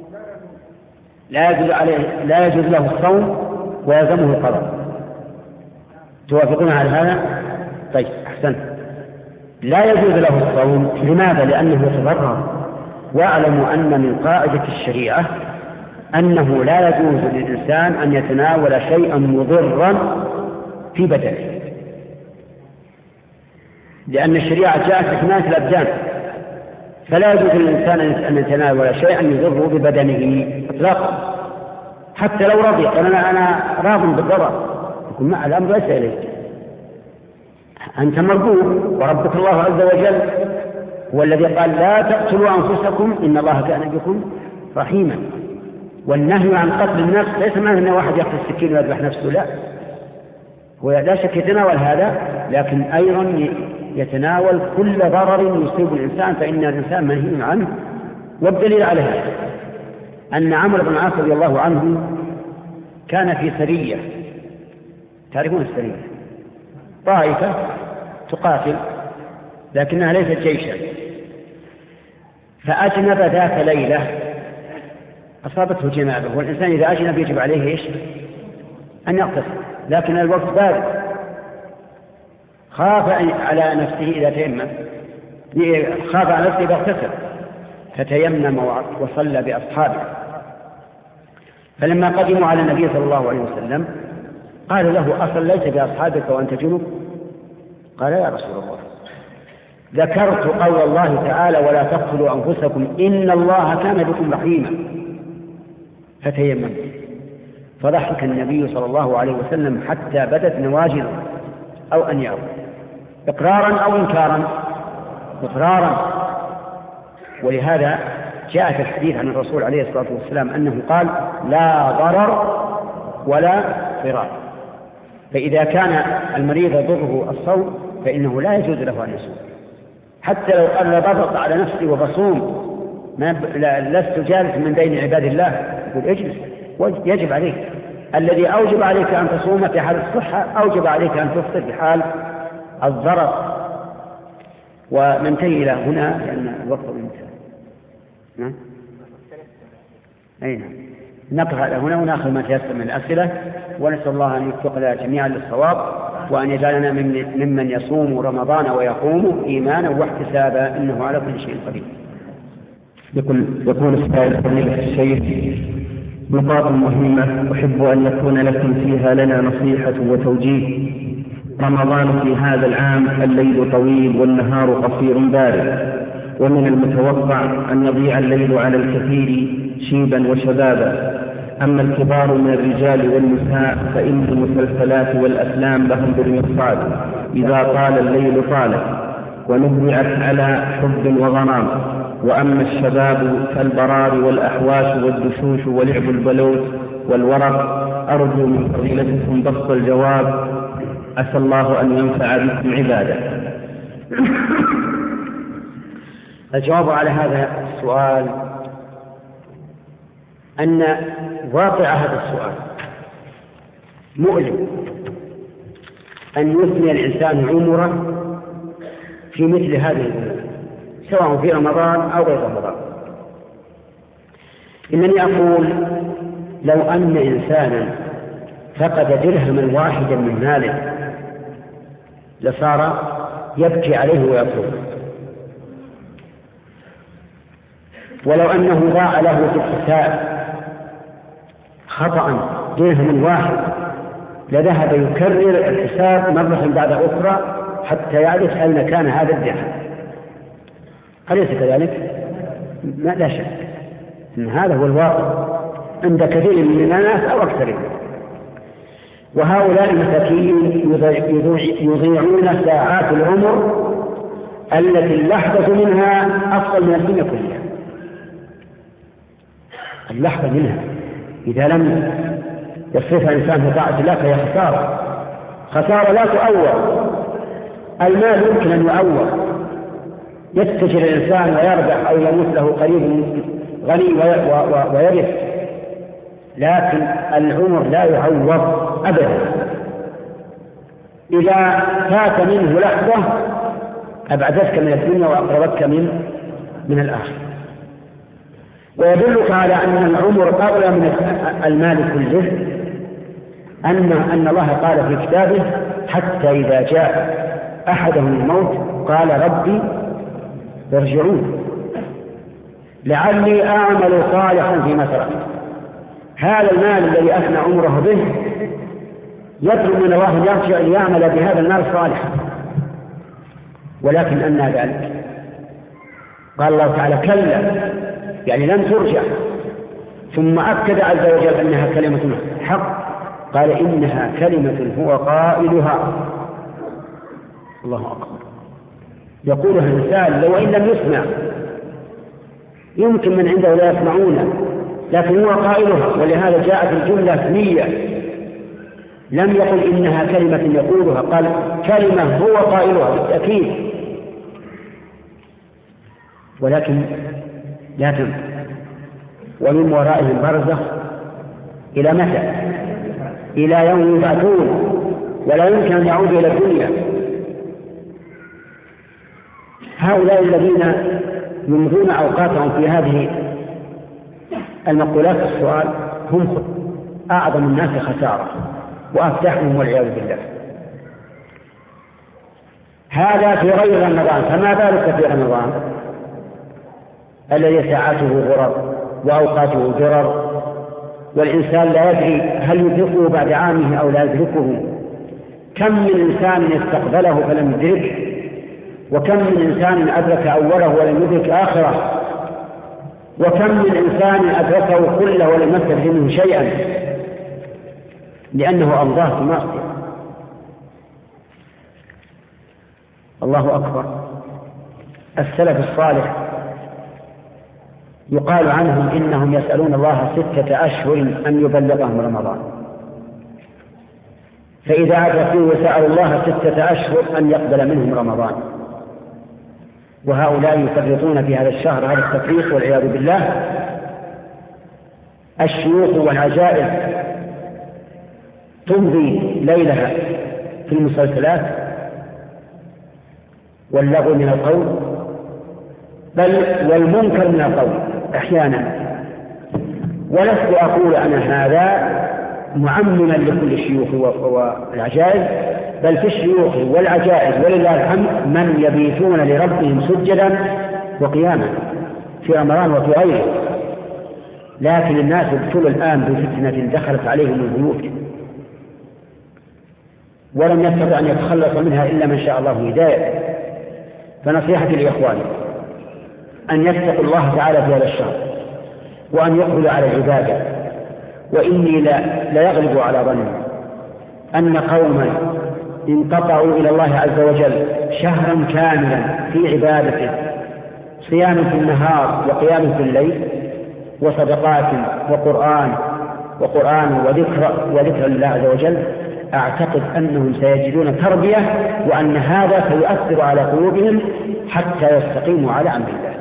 لا يجوز عليه، لا يجوز له الصوم ويلزمه القضاء. توافقون على هذا؟ طيب أحسن. لا يجوز له الصوم، لماذا؟ لأنه يتضرر. واعلموا أن من قاعدة الشريعة أنه لا يجوز للإنسان أن يتناول شيئا مضرا في بدنه، لأن الشريعة جاءت بحماية الأبدان، فلا يجوز للإنسان أن يتناول شيئا يضره ببدنه إطلاقا، حتى لو رضي قال أنا أنا راض بالضرر، يكون مع الأمر ليس إليك، أنت مرغوب، وربك الله عز وجل هو الذي قال لا تقتلوا أنفسكم إن الله كان بكم رحيما. والنهي عن قتل النفس ليس معنى أن واحد يأخذ السكين ويذبح نفسه، لا، هو لا شك يتناول هذا، لكن أيضا يتناول كل ضرر يصيب الإنسان، فإن الإنسان منهي عنه. والدليل على هذا أن عمرو بن العاص رضي الله عنه كان في سرية، تعرفون السرية، طائفة تقاتل لكنها ليست جيشا، فأجنب ذات ليلة، أصابته جنابه، والإنسان إذا أجنب يجب عليه إيش؟ أن يغتسل، لكن الوقت بارد، خاف على نفسه إذا تيمم، خاف على نفسه إذا اغتسل، فتيمم وصلى بأصحابه. فلما قدموا على النبي صلى الله عليه وسلم قال له: أصليت بأصحابك وأنت جنب؟ قال: يا رسول الله، ذكرت قول الله تعالى: ولا تقتلوا أنفسكم إن الله كان بكم رحيما، فتيمم. فضحك النبي صلى الله عليه وسلم حتى بدت نواجذه أو أنيابه، إقرارا أو إنكارا؟ إقرارا. ولهذا جاء في الحديث عن الرسول عليه الصلاة والسلام أنه قال: لا ضرر ولا ضرار. فإذا كان المريض يضره الصوم فإنه لا يجوز له أن يصوم، حتى لو قال ضغط على نفسي وبصوم، لست جالس من بين عباد الله، يقول اجلس، يجب عليك. الذي أوجب عليك أن تصوم في حال الصحة أوجب عليك أن تفطر في حال الضرر. وننتهي إلى هنا لأن الوقت انتهى. نعم، أي نعم، نقرأ هنا ونأخذ ما تيسر من الأسئلة، ونسأل الله أن يوفقنا جميعا للصواب، وأن يجعلنا ممن يصوم رمضان ويقوم إيمانا واحتسابا، إنه على كل شيء قدير. يقول يقول السائل فضيلة الشيخ: نقاط مهمة أحب أن يكون لكم فيها لنا نصيحة وتوجيه. رمضان في هذا العام الليل طويل والنهار قصير بارد، ومن المتوقع أن يضيع الليل على الكثير شيبا وشبابا. أما الكبار من الرجال والنساء فإن المسلسلات والأفلام لهم بالمرصاد، إذا طال الليل طالت ونبعت على حب وغرام. وأما الشباب فالبرار والأحواش والدشوش ولعب البلوت والورق. أرجو من فضيلتكم بسط الجواب، أسأل الله أن ينفع بكم عباده. الجواب على هذا السؤال أن واقع هذا السؤال مؤلم، أن يثني الإنسان عمره في مثل هذه الأمور، سواء في رمضان أو غير رمضان. إنني أقول: لو أن إنسانا فقد درهما واحدا من ماله لصار يبكي عليه ويطلب، ولو أنه ضاع له في الحساب خطأ درهم واحد لذهب يكرر الحساب مرة بعد أخرى حتى يعرف أين كان هذا الدرهم. أليس كذلك؟ لا شك أن هذا هو الواقع عند كثير من الناس أو أكثرهم. وهؤلاء المساكين يضيعون ساعات العمر التي اللحظة منها أفضل من الدنيا كلها. اللحظة منها إذا لم يصرفها الإنسان في طاعة الله فهي خسارة، خسارة لا تؤول. المال يمكن أن يؤول، يتجر الإنسان ويربح أو يموت له قريب غني ويرث، لكن العمر لا يعوض أبدا. إذا فات منه لحظة أبعدتك من الدنيا وأقربتك من من الآخرة. ويدلك على أن العمر أغلى من المال كله أن أن الله قال في كتابه: حتى إذا جاء أحدهم الموت قال ربي ارجعون لعلي أعمل صالحا فيما تركت. هذا المال الذي أفنى عمره به يطلب من الله أن يرجع ليعمل بهذا المال صالحا، ولكن أنى ذلك؟ قال الله تعالى: كلا، يعني لن ترجع. ثم أكد عز وجل أنها كلمة حق، قال: إنها كلمة هو قائلها. الله أكبر. يقولها الإنسان لو إن لم يسمع، يمكن من عنده لا يسمعونه، لكن هو قائلها، ولهذا جاءت الجملة اسمية، لم يقل إنها كلمة يقولها، قال كلمة هو قائلها بالتأكيد، ولكن لا تنفع. ومن ورائهم برزخ إلى متى؟ إلى يوم يبعثون، ولا يمكن أن يعودوا إلى الدنيا. هؤلاء الذين يمضون أوقاتهم في هذه المقولات السؤال هم أعظم الناس خسارة وأفتحهم والعياذ بالله. هذا في غير رمضان، فما بالك في رمضان الذي ساعته غرر وأوقاته درر، والإنسان لا يدري هل يدركه بعد عامه أو لا يدركه. كم من إنسان استقبله فلم يدركه، وكم من إنسان أدرك أوله ولم يدرك آخره، وكم من إنسان أدركه كله ولم يستفد منه شيئا لأنه أمضاه في معصية. الله أكبر. السلف الصالح يقال عنهم إنهم يسألون الله ستة أشهر أن يبلغهم رمضان، فإذا أدركوه سألوا الله ستة أشهر أن يقبل منهم رمضان. وهؤلاء يفرطون في هذا الشهر هذا التفريط والعياذ بالله. الشيوخ والعجائز تمضي ليلها في المسلسلات واللغو من القول، بل والمنكر من القول أحيانا. ولست أقول أنا هذا معمما لكل الشيوخ والعجائز، بل في الشيوخ والعجائز ولله الحمد من يبيتون لربهم سجدا وقياما في رمضان وفي غيره. لكن الناس ابتلوا الآن بفتنة دخلت عليهم البيوت ولم يستطع أن يتخلص منها إلا من شاء الله هداية. فنصيحتي لإخواني أن يتقوا الله تعالى في هذا الشهر، وأن يقبلوا على العبادة. وإني لا, لا يغلب على ظني أن قوما انقطعوا إلى الله عز وجل شهرا كاملا في عبادته، صيام في النهار وقيام في الليل وصدقات وقرآن وقرآن وذكر وذكر الله عز وجل، أعتقد أنهم سيجدون تربية، وأن هذا سيؤثر على قلوبهم حتى يستقيموا على أمر الله.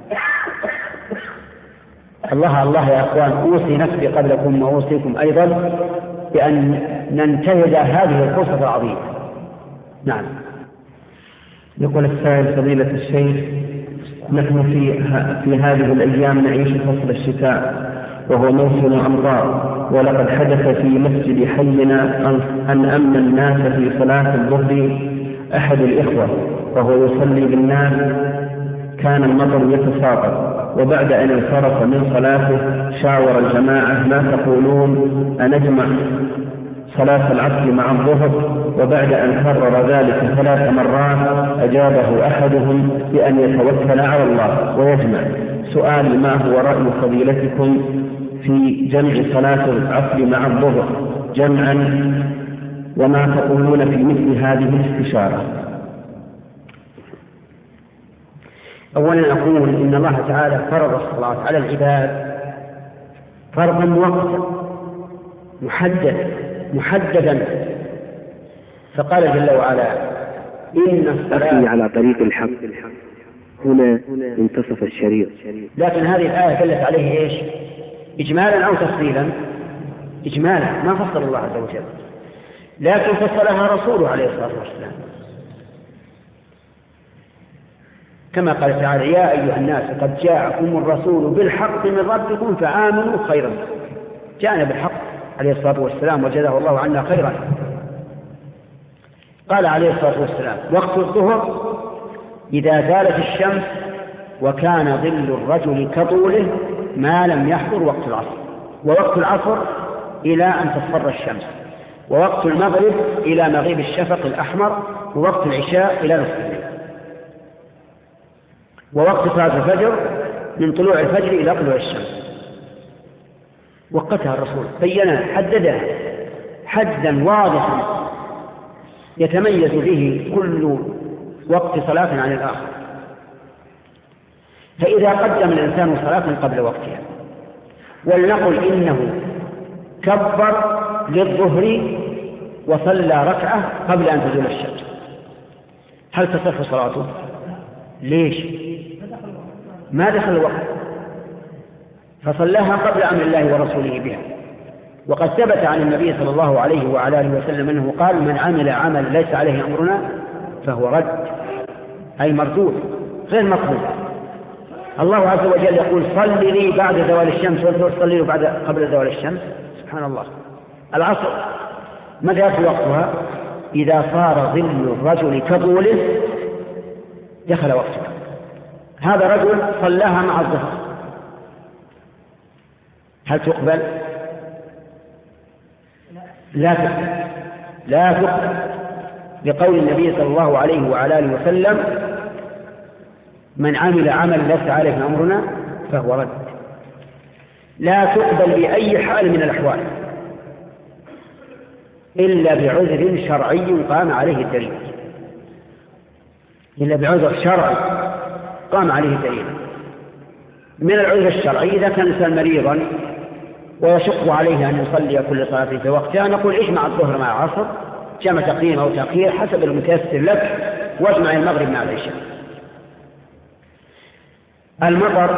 الله الله يا أخوان، أوصي نفسي قبلكم وأوصيكم أيضا بأن ننتهز هذه الفرصة العظيمة. نعم. يقول السائل فضيلة الشيخ: نحن في, في هذه الأيام نعيش فصل الشتاء وهو موسم أمطار، ولقد حدث في مسجد حينا أن أمن الناس في صلاة الظهر أحد الإخوة وهو يصلي بالناس، كان المطر يتساقط، وبعد أن انصرف من صلاته شاور الجماعة: ما تقولون أنجمع صلاة العصر مع الظهر؟ وبعد أن كرر ذلك ثلاث مرات أجابه أحدهم بأن يتوكل على الله ويجمع. سؤالي: ما هو رأي فضيلتكم في جمع صلاة العصر مع الظهر جمعا، وما تقولون في مثل هذه الاستشارة؟ أولا أقول إن الله تعالى فرض الصلاة على العباد فرضا مؤقتا محدد محددا، فقال جل وعلا: إن الصلاة على طريق الحق هنا انتصف الشريط. لكن هذه الآية دلت عليه إيش؟ إجمالا أو تفصيلا؟ إجمالا، ما فصل الله عز وجل، لكن فصلها رسوله عليه الصلاة والسلام، كما قال تعالى: يا أيها الناس قد جاءكم الرسول بالحق من ربكم فآمنوا خيرا. جاءنا بالحق عليه الصلاة والسلام وجزاه الله عنا خيرا. قال عليه الصلاة والسلام: وقت الظهر إذا زالت الشمس وكان ظل الرجل كطوله ما لم يحضر وقت العصر، ووقت العصر إلى أن تصفر الشمس، ووقت المغرب إلى مغيب الشفق الأحمر، ووقت العشاء إلى نصف الليل، ووقت صلاة الفجر من طلوع الفجر إلى طلوع الشمس. وقتها الرسول، بينها، حددها حدا واضحا يتميز به كل وقت صلاة عن الآخر. فإذا قدم الإنسان صلاة قبل وقتها، ولنقل إنه كبر للظهر وصلى ركعة قبل أن تزول الشمس، هل تصح صلاته؟ ليش؟ ما دخل الوقت، فصلاها قبل أمر الله ورسوله بها. وقد ثبت عن النبي صلى الله عليه وعلى آله وسلم أنه قال: من عمل عمل ليس عليه أمرنا فهو رد، أي مردود غير مقبول. الله عز وجل يقول: صل لي بعد زوال الشمس، وانت تصلي له بعد قبل زوال الشمس. سبحان الله. العصر متى في وقتها؟ إذا صار ظل الرجل كطوله دخل وقتها. هذا رجل صلاها مع الظهر، هل تقبل؟ لا تقبل، لا تقبل، لقول النبي صلى الله عليه وعلى آله وسلم: من عمل عمل ليس عليه أمرنا فهو رد. لا تقبل بأي حال من الأحوال إلا بعذر شرعي قام عليه الدليل، إلا بعذر شرعي قام عليه الدليل. من العذر الشرعي إذا كان الإنسان مريضا ويشق عليه أن يصلي كل صلاة في وقتها، نقول اجمع الظهر مع العصر، جمع تقديم أو تأخير حسب المتيسر لك، واجمع المغرب مع العشاء. المطر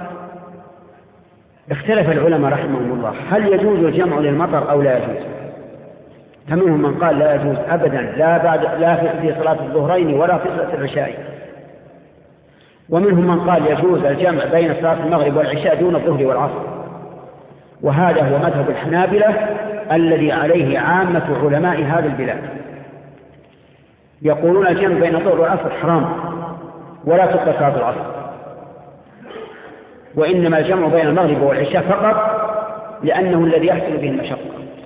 اختلف العلماء رحمهم الله، هل يجوز الجمع للمطر أو لا يجوز؟ فمنهم من قال لا يجوز أبدا، لا بعد لا في صلاة الظهرين ولا في صلاة العشاء، ومنهم من قال يجوز الجمع بين صلاة المغرب والعشاء دون الظهر والعصر، وهذا هو مذهب الحنابلة الذي عليه عامة علماء هذه البلاد. يقولون الجمع بين الظهر والعصر حرام ولا تقبل صلاة العصر، وإنما الجمع بين المغرب والعشاء فقط لأنه الذي يحصل به المشقة.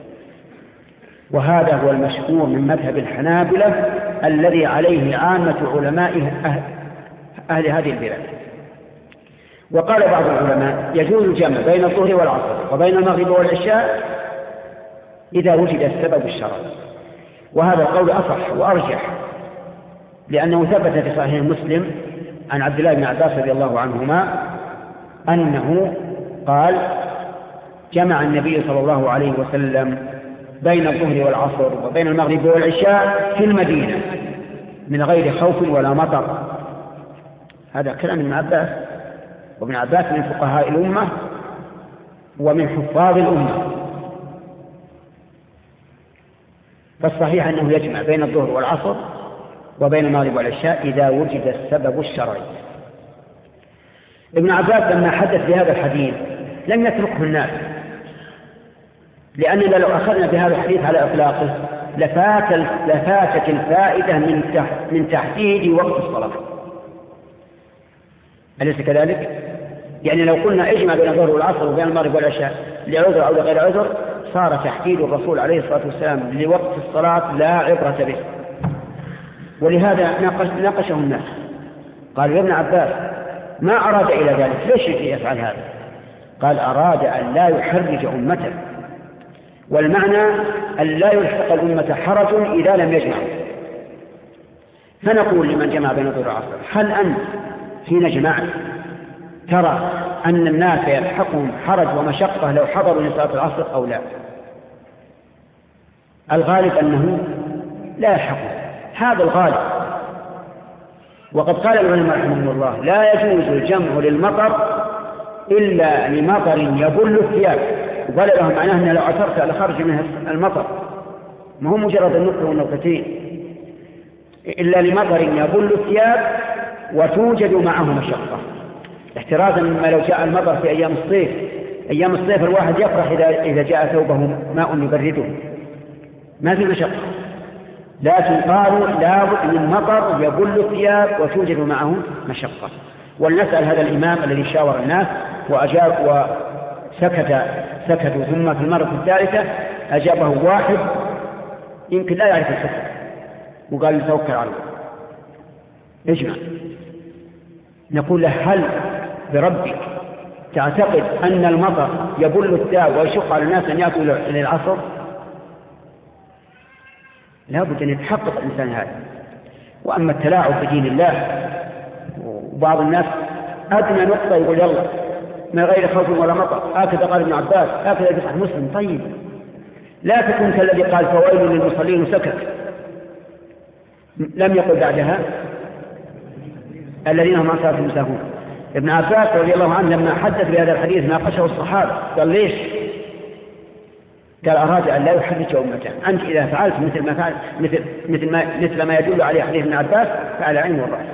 وهذا هو المشهور من مذهب الحنابلة الذي عليه عامة علماء أهل هذه البلاد. وقال بعض العلماء يجوز الجمع بين الظهر والعصر وبين المغرب والعشاء إذا وجد السبب الشرعي، وهذا القول أصح وأرجح، لأنه ثبت في صحيح مسلم عن عبد الله بن عباس رضي الله عنهما أنه قال: جمع النبي صلى الله عليه وسلم بين الظهر والعصر وبين المغرب والعشاء في المدينة من غير خوف ولا مطر. هذا كلام ابن عباس، وابن عباس من فقهاء الأمة ومن حفاظ الأمة، فالصحيح أنه يجمع بين الظهر والعصر وبين المغرب والعشاء إذا وجد السبب الشرعي. ابن عباس لما حدث بهذا الحديث لم يتركه الناس، لأننا لو أخذنا بهذا الحديث على إطلاقه لفات لفاتت الفائدة من من تحديد وقت الصلاة، أليس كذلك؟ يعني لو قلنا اجمع بين الظهر والعصر وبين المغرب والعشاء لعذر أو لغير عذر، صار تحديد الرسول عليه الصلاة والسلام لوقت الصلاة لا عبرة به. ولهذا ناقش ناقشه الناس، قال: يا ابن عباس ما أراد إلى ذلك، ليش يفعل هذا؟ قال: أراد أن لا يحرج أمته، والمعنى أن لا يلحق الأمة حرج إذا لم يجمعوا. فنقول لمن جمع بين الظهر والعصر: هل أنت حين جمعت ترى أن الناس يلحقهم حرج ومشقة لو حضروا لصلاة العصر أو لا؟ الغالب أنه لا يلحقهم، هذا الغالب. وقد قال العلماء رحمهم الله: لا يجوز الجمع للمطر إلا لمطر يبل الثياب، وقال لهم معناه أن لو عثرت لخرج منها المطر، ما هو مجرد النقطة والنقطتين، إلا لمطر يبل الثياب وتوجد معه مشقة، احترازا مما لو جاء المطر في أيام الصيف. أيام الصيف الواحد يفرح إذا, إذا جاء ثوبه ماء يبرده، ما في مشقة، لكن قالوا لا بد من مطر يبل الثياب وتوجد معه مشقة. ولنسأل هذا الإمام الذي شاور الناس وأجاب وسكت سكتوا، ثم في المرة الثالثة أجابه واحد يمكن لا يعرف الحكم وقال: توكل على الله اجمع. نقول له: هل بربك تعتقد أن المطر يبل الثياب ويشق على الناس أن يأتوا إلى العصر؟ لا بد أن يتحقق الإنسان هذا. وأما التلاعب بدين الله، وبعض الناس أدنى نقطة يقول يلا من غير خوف ولا مطر، هكذا قال ابن عباس، هكذا في صحيح مسلم. طيب لا تكون كالذي قال فويل للمصلين وسكت، لم يقل بعدها الذين هم عن صلاتهم ساهون. ابن عباس رضي الله عنه لما حدث بهذا الحديث ناقشه الصحابة، قال ليش؟ قال أراد أن لا يحرج أمته، أنت إذا فعلت مثل ما فعل مثل مثل ما مثل ما يدل عليه حديث ابن عباس فعلى عين والرأس.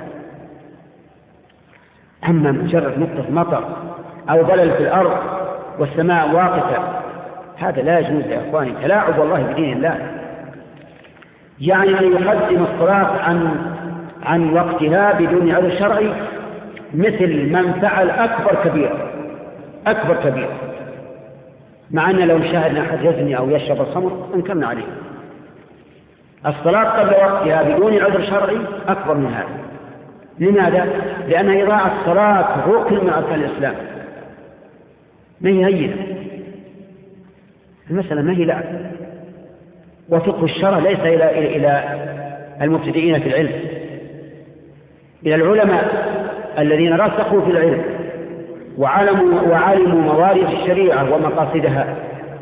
أما مجرد نقطة مطر أو ضلل في الأرض والسماء واقفة، هذا لا يجوز يا إخواني، تلاعب والله بدين الله. يعني أن يقدم الصلاة عن عن وقتها بدون عذر شرعي مثل من فعل أكبر كبيرة أكبر كبيرة، مع أن لو شاهدنا أحد يزني أو يشرب الخمر أنكرنا عليه. الصلاة قبل وقتها بدون عذر شرعي أكبر من هذا. لماذا؟ لأن إضاعة الصلاة ركن من أركان الإسلام، ما هي هينة المسألة، ما هي لعب. وفقه الشرع ليس إلى إلى المبتدئين في العلم، إلى العلماء الذين رسخوا في العلم وعلموا وعلموا موارد الشريعة ومقاصدها.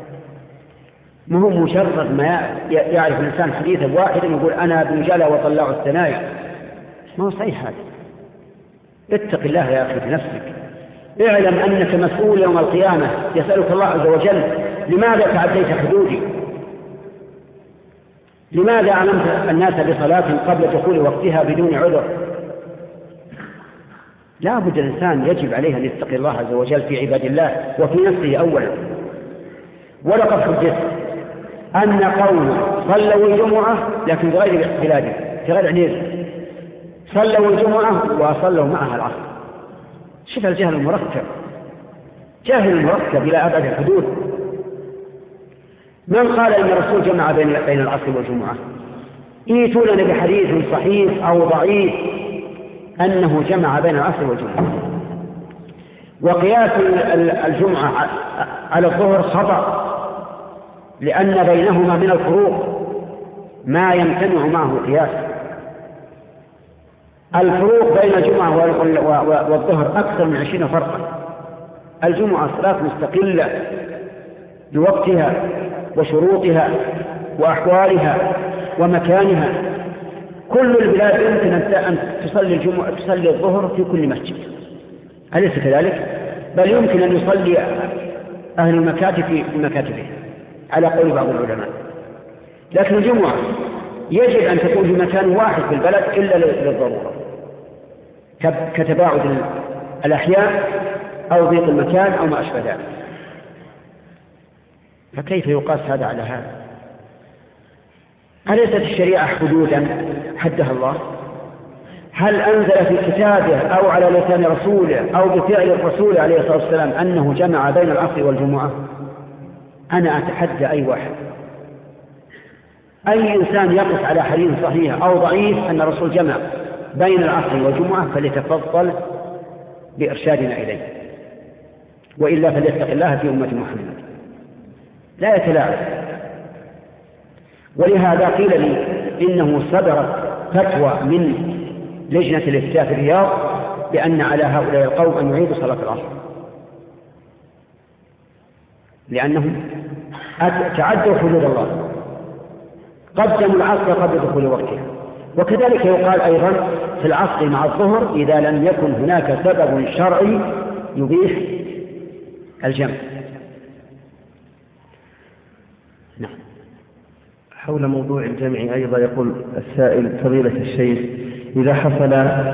مهم مجرد ما يعرف الإنسان حديثا واحدا يقول أنا بنجلى وطلعوا الثنايا، ما هو صحيح هذا. اتق الله يا أخي في نفسك، اعلم أنك مسؤول يوم القيامة، يسألك الله عز وجل لماذا تعديت حدودي؟ لماذا علمت الناس بصلاة قبل دخول وقتها بدون عذر؟ لا بد الإنسان يجب عليه أن يتقي الله عز وجل في عباد الله وفي نفسه أولا. ولقد حدثت أن قوم صلوا الجمعة لكن في غير بلادهم، في غير عنيزة، صلوا الجمعة وصلوا معها العصر. شوف الجهل المركب، جاهل مركب إلى أبعد الحدود. من قال إن الرسول جمع بين بين العصر والجمعة؟ إيتوننا بحديث صحيح أو ضعيف أنه جمع بين العصر والجمعة. وقياس الجمعة على الظهر خطأ، لأن بينهما من الفروق ما يمتنع معه قياس. الفروق بين الجمعة والظهر أكثر من عشرين فرقا. الجمعة صلاة مستقلة بوقتها وشروطها وأحوالها ومكانها. كل البلاد يمكن أن تصلي الجمعة تصلي الظهر في كل مسجد، أليس كذلك؟ بل يمكن أن يصلي أهل المكاتب في مكاتبه على قول بعض العلماء. لكن الجمعة يجب أن تكون في مكان واحد في البلد إلا للضرورة، كتباعد الأحياء أو ضيق المكان أو ما أشبه ذلك. فكيف يقاس هذا على هذا؟ أليست الشريعة حدودا حدها الله؟ هل أنزل في كتابه أو على لسان رسوله أو بفعل الرسول عليه الصلاة والسلام أنه جمع بين العصر والجمعة؟ أنا أتحدى أي واحد، أي إنسان يقف على حديث صحيح أو ضعيف أن الرسول جمع بين العصر والجمعة فليتفضل بإرشادنا إليه، وإلا فليتق الله في أمة محمد، لا يتلاعب. ولهذا قيل لي إنه صدرت فتوى من لجنة الإفتاء في الرياض بأن على هؤلاء القوم أن يعيدوا صلاة العصر، لأنهم تعدوا حدود الله، قدموا العصر قبل دخول وقتها. وكذلك يقال أيضا في العصر مع الظهر إذا لم يكن هناك سبب شرعي يبيح الجمع. نعم. حول موضوع الجمع أيضا يقول السائل فضيلة الشيخ: إذا حصل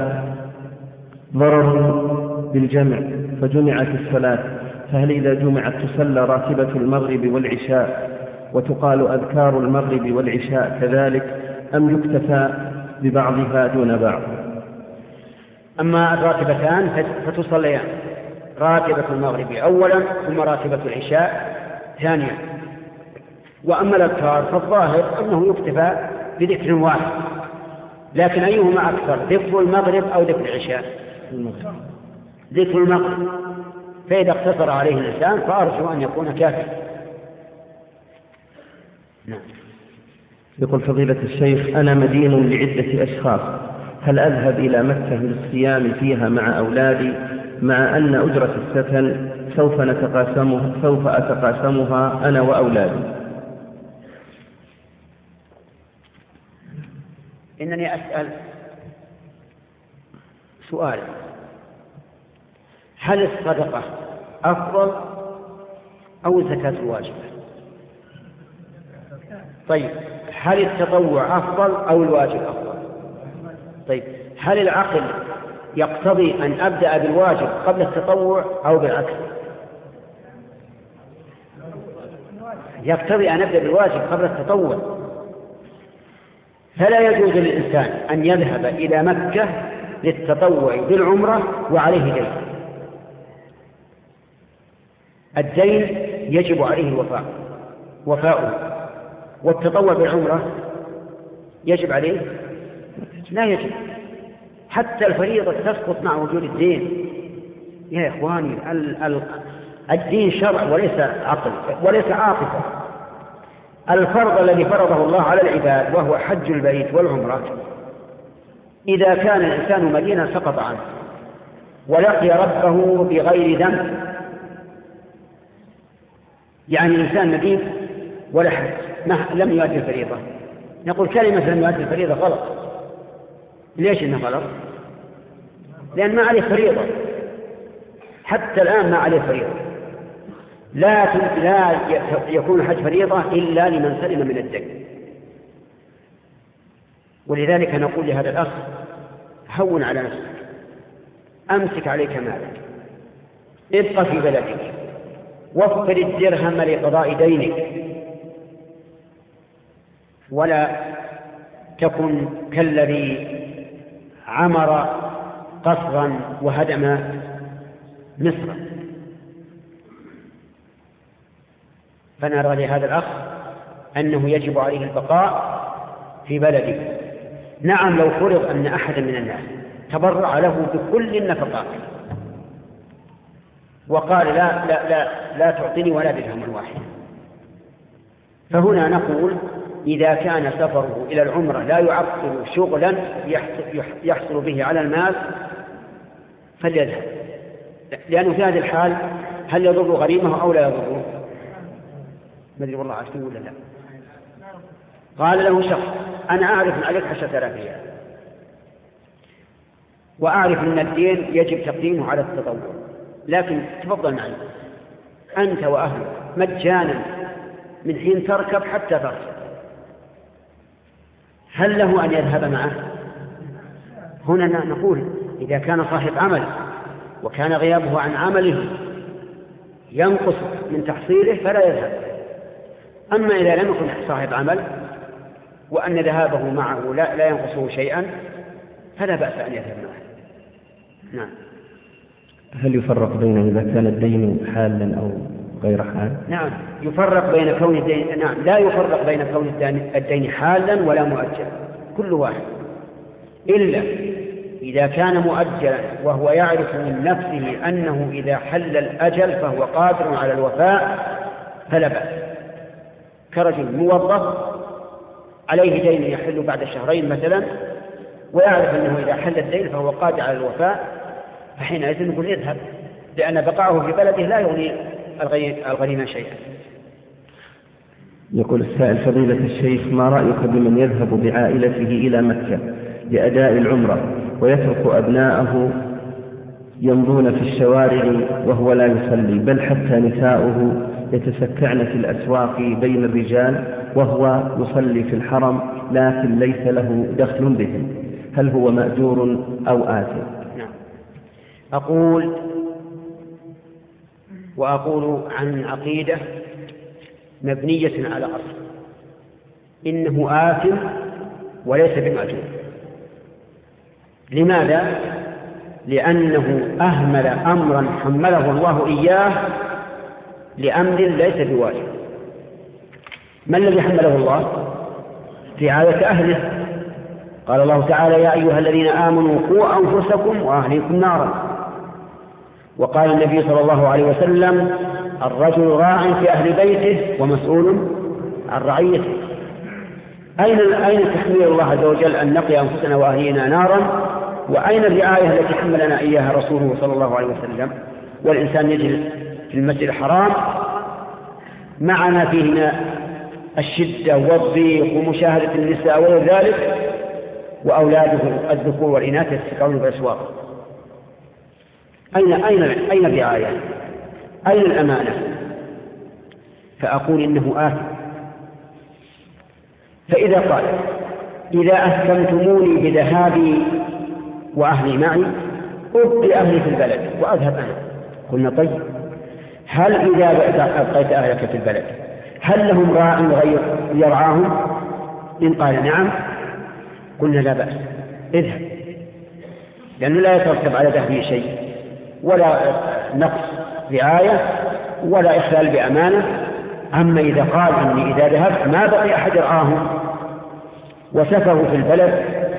ضرر بالجمع فجمعت الصلاة، فهل إذا جمعت تصلى راتبة المغرب والعشاء وتقال أذكار المغرب والعشاء كذلك، أم يكتفى ببعضها دون بعض؟ أما الراتبتان فتصليان، راتبة المغرب أولا ثم راتبة العشاء ثانيا. وأما الأذكار فالظاهر أنه يكتفى بذكر واحد، لكن أيهما أكثر، ذكر المغرب أو ذكر العشاء؟ ذكر المغرب، فإذا اقتصر عليه الإنسان فأرجو أن يكون كافيا. نعم. يقول فضيلة الشيخ: أنا مدين لعدة أشخاص، هل أذهب إلى مكة للصيام فيها مع أولادي مع أن أجرة السكن سوف نتقاسمها سوف أتقاسمها أنا وأولادي؟ إنني أسأل سؤال: هل الصدقة أفضل أو الزكاة الواجبة؟ طيب، هل التطوع أفضل أو الواجب أفضل؟ طيب، هل العقل يقتضي أن أبدأ بالواجب قبل التطوع أو بالعكس؟ يقتضي أن أبدأ بالواجب قبل التطوع. فلا يجوز للإنسان أن يذهب إلى مكة للتطوع بالعمرة وعليه دين. الدين يجب عليه الوفاء وفاؤه، والتطوع بالعمرة يجب عليه لا يجب. حتى الفريضة تسقط مع وجود الدين. يا إخواني، الدين شرع وليس عقل وليس عاطفة. الفرض الذي فرضه الله على العباد وهو حج البيت والعمرة، إذا كان الإنسان مدينا سقط عنه ولقي ربه بغير ذنب. يعني الإنسان مدين ولا حج لم يؤدي الفريضة، نقول كلمة لم يؤدي الفريضة غلط. ليش إنه غلط؟ لأن ما عليه فريضة، حتى الآن ما عليه فريضة. لا لا يكون حج فريضة إلا لمن سلم من الدين. ولذلك نقول لهذا الأخ: هون على نفسك، أمسك عليك مالك، ابقى في بلدك، وفر الدرهم لقضاء دينك، ولا تكن كالذي عمر قصرا وهدم مصر. فنرى لهذا الأخ أنه يجب عليه البقاء في بلده. نعم، لو فرض أن أحدا من الناس تبرع له بكل النفقات وقال لا لا لا لا تعطيني ولا درهم واحد، فهنا نقول: إذا كان سفره إلى العمرة لا يعطل شغلا يحصل به على المال فليذهب، لأنه في هذه الحال هل يضر غريمه أو لا يضره؟ ما أدري والله عارفين ولا لا. قال له شخص: أنا أعرف أن عليك عشرة آلاف ريال، وأعرف أن الدين يجب تقديمه على التطوع، لكن تفضل معي أنت وأهلك مجانا من حين تركب حتى تركب. هل له أن يذهب معه؟ هنا نقول: إذا كان صاحب عمل وكان غيابه عن عمله ينقص من تحصيله فلا يذهب. أما إذا لم يكن صاحب عمل وأن ذهابه معه لا, لا ينقصه شيئا فلا بأس أن يذهب معه. نعم. هل يفرق بين إذا كان الدين حالا أو غير حال؟ نعم، يفرق بين كون الدين. نعم، لا يفرق بين كون الدين حالا ولا مؤجلا، كل واحد، إلا إذا كان مؤجلا وهو يعرف من نفسه أنه إذا حل الأجل فهو قادر على الوفاء فلا بأس. كرجل موظف عليه دين يحل بعد شهرين مثلا، ويعرف أنه إذا حل الدين فهو قادر على الوفاء، فحينئذ نقول يذهب، لأن بقاؤه في بلده لا يغني الغنيمة شيئا. يقول السائل: فضيلة الشيخ، ما رأيك بمن يذهب بعائلته إلى مكة لأداء العمرة ويترك أبناءه يمضون في الشوارع وهو لا يصلي، بل حتى نساؤه يتسكعن في الأسواق بين الرجال وهو يصلي في الحرم لكن ليس له دخل بهم، هل هو مأجور أو آثم؟ نعم. أقول وأقول عن عقيدة مبنية على أصل: إنه آثم وليس بمأجور. لماذا؟ لأنه أهمل أمرا حمله الله إياه لأمر ليس بواجب. ما الذي حمله الله؟ رعاية أهله. قال الله تعالى: يا أيها الذين آمنوا قوا أنفسكم وأهليكم نارا. وقال النبي صلى الله عليه وسلم: الرجل راع في أهل بيته ومسؤول عن رعيته. أين أين تحميل الله عز وجل أن نقي أنفسنا وأهلينا نارا؟ وأين الرعاية التي حملنا إياها رسوله صلى الله عليه وسلم؟ والإنسان يجلس في المسجد الحرام معنا فيه الشدة والضيق ومشاهدة النساء وغير ذلك، وأولاده الذكور والإناث يتسكعون بالأسواق. أين أين أين الرعاية؟ أين الأمانة؟ فأقول إنه آثم. فإذا قال إذا أحكمتموني بذهابي وأهلي معي أبقي أهلي في البلد وأذهب أنا، قلنا طيب هل إذا أبقيت أهلك في البلد هل لهم راع غير يرعاهم؟ إن قال نعم قلنا لا بأس اذهب، لأنه لا يترتب على ذهبه شيء، ولا نقص رعاية ولا إخلال بأمانة. أما إذا قال إني إذا ذهبت ما بقي أحد يرعاهم وسكروا في البلد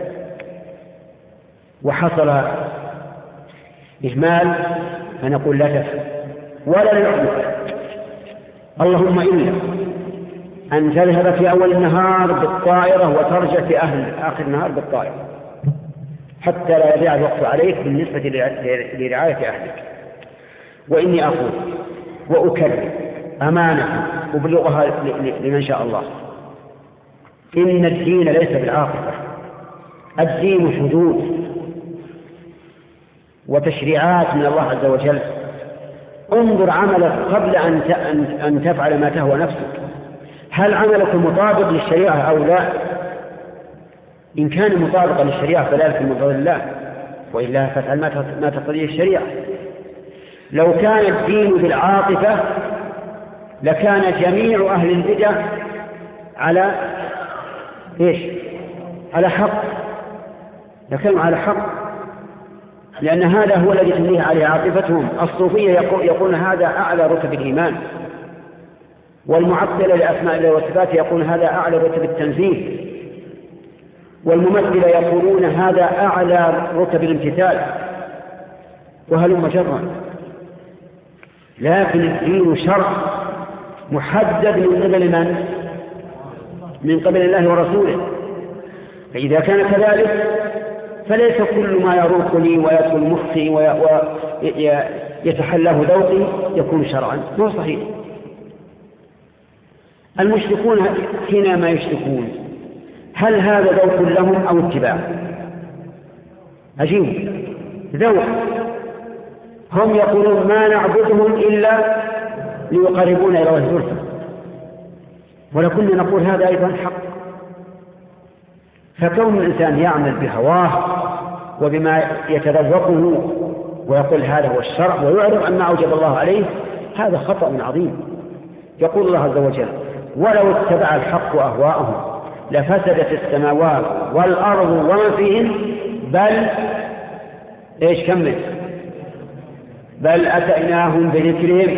وحصل إهمال، فنقول لا تفعل ولا للعمر، اللهم إلا أن تذهب في أول النهار بالطائرة وترجع في أهل آخر النهار بالطائرة، حتى لا يضيع الوقت عليك بالنسبة لرعاية أهلك. وإني أقول وأكرر أمانة أبلغها لمن شاء الله، إن الدين ليس بالعاطفة، الدين حدود وتشريعات من الله عز وجل. انظر عملك قبل أن تفعل ما تهوى نفسك، هل عملك مطابق للشريعة أو لا؟ إن كان مطابقا للشريعة فذلك من فضل الله، وإلا فافعل ما تقتضيه الشريعة. لو كان الدين بالعاطفة لكان جميع أهل البدع على إيش؟ على حق، لكانوا على حق، لأن هذا هو الذي تنيه عليه عاطفتهم. الصوفية يقول هذا أعلى رتب الإيمان، والمعطلة لأسماء الله والصفات يقول هذا أعلى رتب التنزيه، والممثلة يقولون هذا أعلى رتب الامتثال، وهلم جرا. لكن الدين شرع محدد من قبل من؟ من قبل الله ورسوله. فإذا كان كذلك فليس كل ما يروقني ويدخل مخي ويتحلاه ذوقي يكون شرعا، مو صحيح. المشركون حينما يشركون هل هذا ذوق لهم أو اتباع؟ عجيب، ذوق. هم يقولون ما نعبدهم إلا ليقربون إلى الله زلفى، ولكنا نقول هذا أيضا حق. فكون الإنسان يعمل بهواه وبما يتذوقه ويقول هذا هو الشرع ويعرض عما أوجب الله عليه، هذا خطأ عظيم. يقول الله عز وجل ولو اتبع الحق أهواءهم لفسدت السماوات والأرض وما فيهن بل إيش كمل بل أتيناهم بذكرهم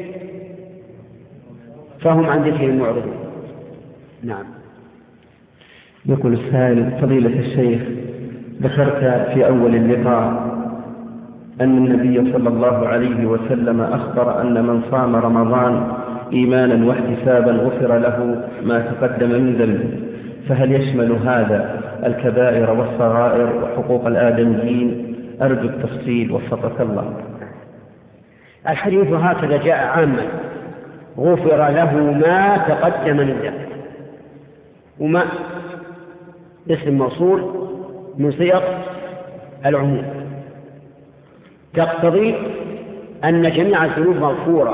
فهم عن ذكرهم معرضون. نعم. يقول السائل فضيلة الشيخ، ذكرت في أول اللقاء أن النبي صلى الله عليه وسلم أخبر أن من صام رمضان إيمانا واحتسابا غفر له ما تقدم من ذنبه، فهل يشمل هذا الكبائر والصغائر وحقوق الآدميين؟ أرجو التفصيل وفقك الله. الحديث هكذا جاء عاما، غفر له ما تقدم من ذنبه، وما اسم موصول من صيغ العموم، تقتضي أن جميع الذنوب مغفورة،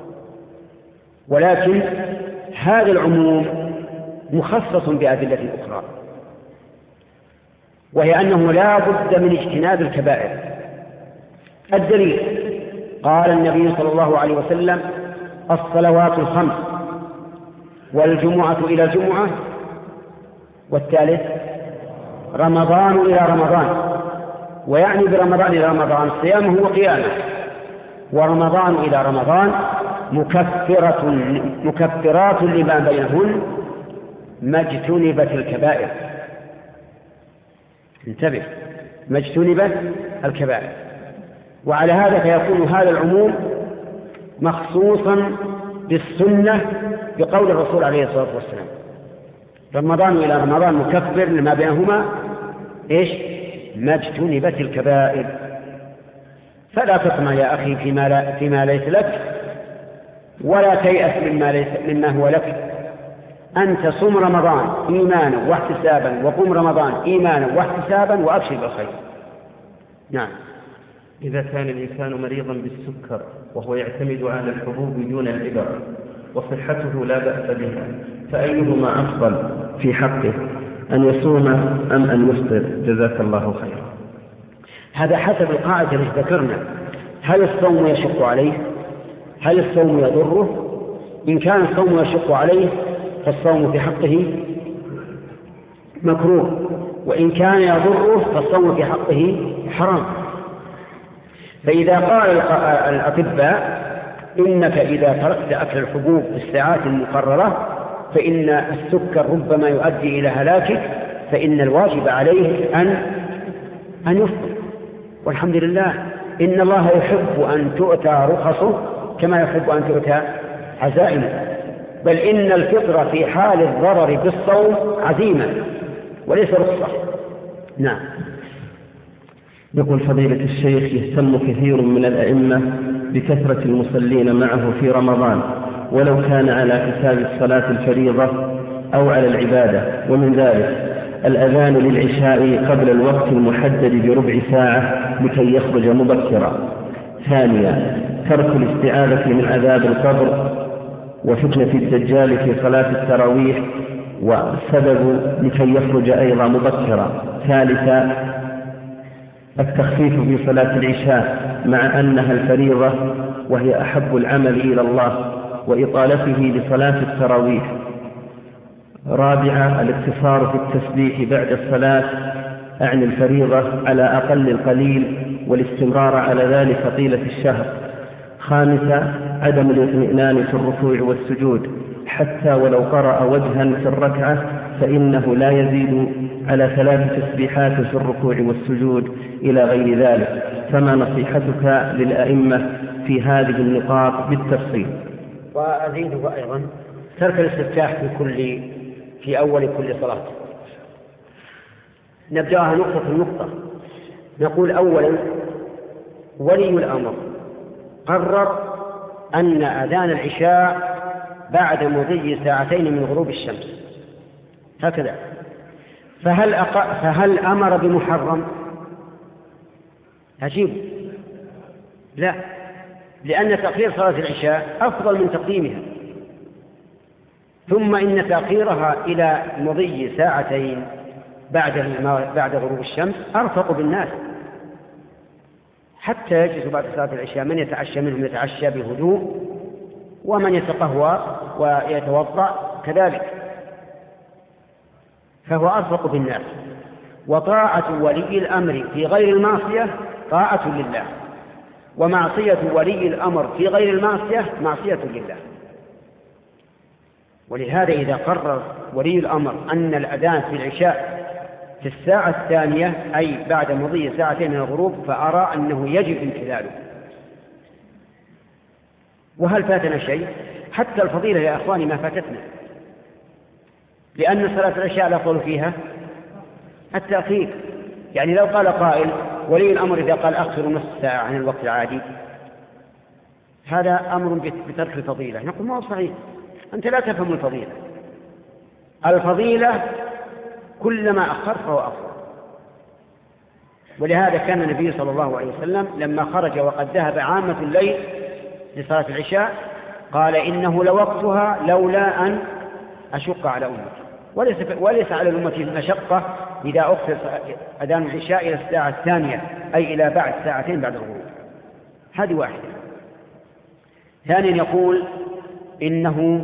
ولكن هذا العموم مخصص بأدلة أخرى، وهي أنه لا بد من اجتناب الكبائر. الدليل قال النبي صلى الله عليه وسلم الصلوات الخمس والجمعة إلى الجمعة، والثالث رمضان إلى رمضان، ويعني برمضان إلى رمضان صيامه وقيامه، ورمضان إلى رمضان مكفرة مكفرات لما بينهن ما اجتنبت الكبائر. انتبه، ما اجتنبت الكبائر. وعلى هذا فيكون هذا العموم مخصوصا بالسنة بقول الرسول عليه الصلاة والسلام. رمضان إلى رمضان مكفر لما بينهما إيش؟ ما اجتنبت الكبائر. فلا تطمع يا أخي فيما, لا فيما ليس لك، ولا تيأس مما, ليس مما هو لك. أنت صم رمضان إيمانا واحتسابا، وقم رمضان إيمانا واحتسابا، وأبشر بالخير. نعم. إذا كان الإنسان مريضا بالسكر وهو يعتمد على الحبوب دون الإبر وصحته لا بأس بها، فأيهما أفضل في حقه، أن يصوم أم أن يفطر؟ جزاك الله خيرا. هذا حسب القاعدة التي ذكرنا. هل الصوم يشق عليه؟ هل الصوم يضره؟ إن كان الصوم يشق عليه فالصوم في حقه مكروه، وإن كان يضره فالصوم في حقه حرام. فإذا قال الأطباء إنك إذا تركت أكل الحبوب في الساعات المقررة فإن السكر ربما يؤدي إلى هلاكك، فإن الواجب عليه أن أن يفطر. والحمد لله إن الله يحب أن تؤتى رخصه كما يحب أن تؤتى عزائمه، بل إن الفطر في حال الضرر بالصوم عزيمة وليس رخصة. نعم. يقول فضيلة الشيخ: يهتم كثير من الأئمة بكثرة المصلين معه في رمضان ولو كان على حساب الصلاة الفريضة أو على العبادة، ومن ذلك الأذان للعشاء قبل الوقت المحدد بربع ساعة لكي يخرج مبكرا. ثانيا ترك الاستعاذة من عذاب القبر وفتنة الدجال في صلاة التراويح والسبب لكي يخرج أيضا مبكرا. ثالثا التخفيف في صلاة العشاء مع أنها الفريضة وهي أحب العمل إلى الله، وإطالته لصلاة التراويح. رابعا الاقتصار في التسبيح بعد الصلاة عن الفريضة على أقل القليل والاستمرار على ذلك طيلة الشهر. خامسا عدم الاطمئنان في الركوع والسجود، حتى ولو قرأ وجها في الركعة فإنه لا يزيد على ثلاث تسبيحات في الركوع والسجود إلى غير ذلك. فما نصيحتك للأئمة في هذه النقاط بالتفصيل؟ وأزيده أيضا ترك الاستفتاح في كل في أول كل صلاة. نبدأها نقطة النقطة. نقول أولا ولي الأمر قرر أن أذان العشاء بعد مضي ساعتين من غروب الشمس هكذا، فهل, أق... فهل أمر بمحرم؟ عجيب. لا، لأن تأخير صلاة العشاء أفضل من تقديمها، ثم إن تأخيرها إلى مضي ساعتين بعد بعد غروب الشمس أرفق بالناس، حتى يجلس بعد صلاة العشاء من يتعشى منهم يتعشى بهدوء، ومن يتقهوى ويتوضأ كذلك، فهو أرفق بالناس. وطاعة ولي الأمر في غير المعصية طاعة لله، ومعصية ولي الأمر في غير المعصية معصية لله. ولهذا إذا قرر ولي الأمر أن الأذان في العشاء في الساعة الثانية أي بعد مضي ساعتين من الغروب فأرى أنه يجب امتثاله. وهل فاتنا شيء؟ حتى الفضيلة يا أخواني ما فاتتنا، لأن صلاة العشاء لا يطول فيها التأخير. يعني لو قال قائل ولي الأمر إذا قال أخر نصف ساعة عن الوقت العادي هذا أمر بترك الفضيلة، نقول ما هو صحيح، أنت لا تفهم الفضيلة. الفضيلة كلما أخر فهو أفضل. ولهذا كان النبي صلى الله عليه وسلم لما خرج وقد ذهب عامة الليل لصلاة العشاء قال إنه لوقتها لولا أن أشق على أمتي، وليس, وليس على الأمة مشقة إذا أخر أذان العشاء إلى الساعة الثانية أي إلى بعد ساعتين بعد الغروب. هذه واحدة. ثانيا يقول إنه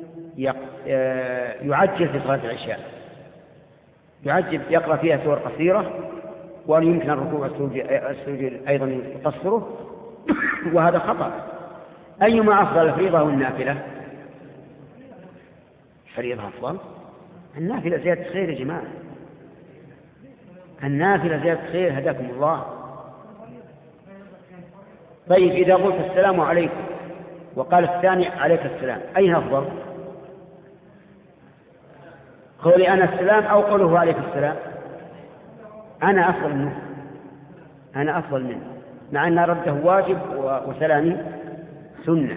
يعجل في صلاة العشاء، يعجل يقرأ فيها سور قصيرة ويمكن الركوع والسجود أيضا يقصره، وهذا خطأ. أيما أفضل الفريضة والنافلة؟ الفريضة أفضل. النافلة زيادة خير يا جماعة، النافلة زيادة خير هداكم الله. طيب إذا قلت السلام عليكم وقال الثاني عليك السلام أين أفضل؟ قولي أنا السلام أو قوله عليك السلام، أنا أفضل منه، أنا أفضل منه، مع أن رده واجب وسلامي سنة.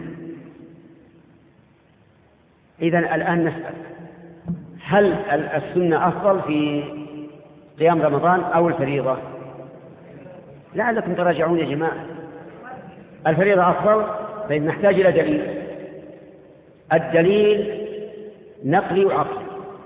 إذن الآن نسأل، هل السنة أفضل في قيام رمضان أو الفريضة؟ لعلكم تراجعون يا جماعة. الفريضة أفضل، فإن نحتاج إلى دليل. الدليل نقلي وعقلي.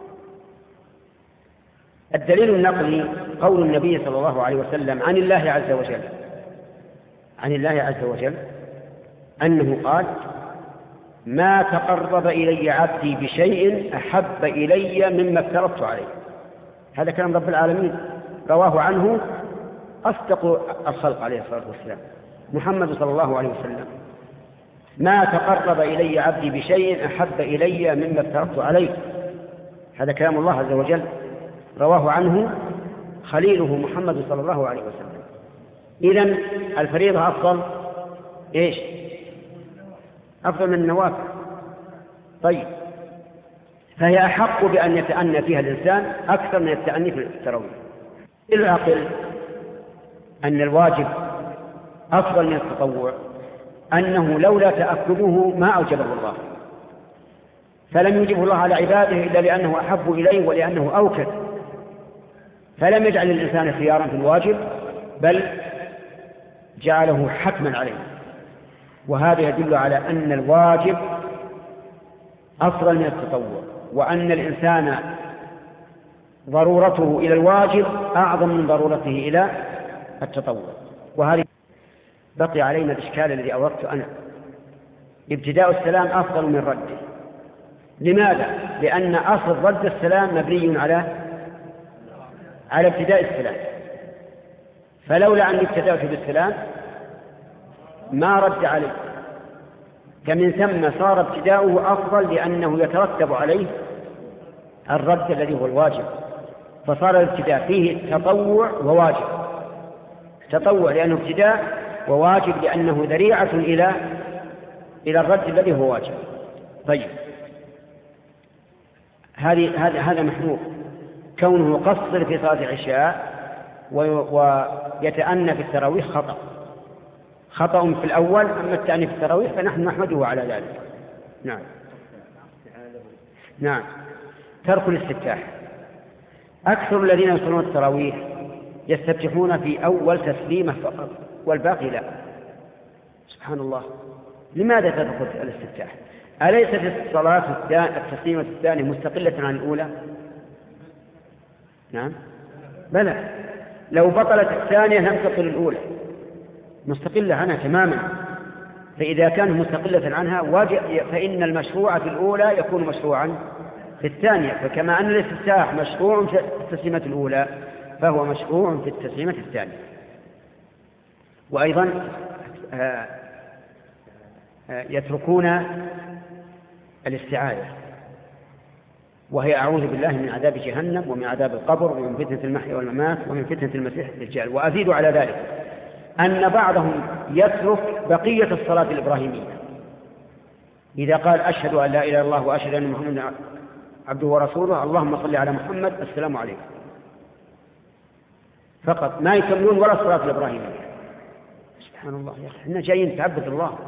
الدليل النقلي قول النبي صلى الله عليه وسلم عن الله عز وجل عن الله عز وجل أنه قال: ما تقرب إلي عبدي بشيء أحب إلي مما افترضت عليه. هذا كلام رب العالمين، رواه عنه أصدق الخلق عليه الصلاة والسلام محمد صلى الله عليه وسلم: ما تقرب إلي عبدي بشيء أحب إلي مما افترضت عليه. هذا كلام الله عز وجل، رواه عنه خليله محمد صلى الله عليه وسلم. إذن الفريضة أفضل إيش؟ أفضل من النوافل. طيب، فهي أحق بأن يتأنى فيها الإنسان أكثر من التأني في التراويح. العقل أن الواجب أفضل من التطوع، أنه لولا تأكده ما أوجبه الله، فلم يجبه الله على عباده إلا لأنه أحب إليه ولأنه أوكد، فلم يجعل الإنسان خيارا في الواجب بل جعله حتما عليه. وهذا يدل على أن الواجب أفضل من التطوع، وأن الإنسان ضرورته إلى الواجب أعظم من ضرورته إلى التطوع. وهذه بقي علينا الإشكال الذي أوردت أنا: ابتداء السلام أفضل من رده. لماذا؟ لأن أصل رد السلام مبني على على ابتداء السلام، فلولا أن ابتدأت بالسلام ما رد عليه، فمن ثم صار ابتداؤه أفضل لأنه يترتب عليه الرد الذي هو الواجب، فصار الابتداء فيه تطوع وواجب. تطوع لأنه ابتداء، وواجب لأنه ذريعة إلى إلى الرد الذي هو واجب. طيب، هذه هذا هذا محمود كونه قصر في صلاة العشاء ويتأنى في التراويح خطأ خطأ في الأول، أما التأني في التراويح فنحن نحمده على ذلك. نعم نعم ترك الاستفتاح. أكثر الذين يصلون التراويح يستفتحون في أول تسليمة فقط والباقي لا. سبحان الله، لماذا تدخل الاستفتاح؟ أليست الصلاة التسليمة الثانية مستقلة عن الأولى؟ نعم بلى، لو بطلت الثانية لم تبطل الأولى، مستقلة عنها تماما. فإذا كانت مستقلة عنها فإن المشروع في الأولى يكون مشروعا في الثانية، فكما أن الاستفتاح مشروع في التسليمة الأولى فهو مشروع في التسليمة الثانية. وأيضا يتركون الاستعاذة، وهي أعوذ بالله من عذاب جهنم ومن عذاب القبر ومن فتنة المحيا والممات ومن فتنة المسيح الدجال. وأزيد على ذلك أن بعضهم يترك بقية الصلاة الإبراهيمية، إذا قال أشهد أن لا إله إلا الله وأشهد أن محمدا عبده ورسوله اللهم صل على محمد السلام عليكم، فقط ما يكملون ولا الصلاة الإبراهيمية. سبحان الله يا أخي، إحنا جايين نتعبد الله.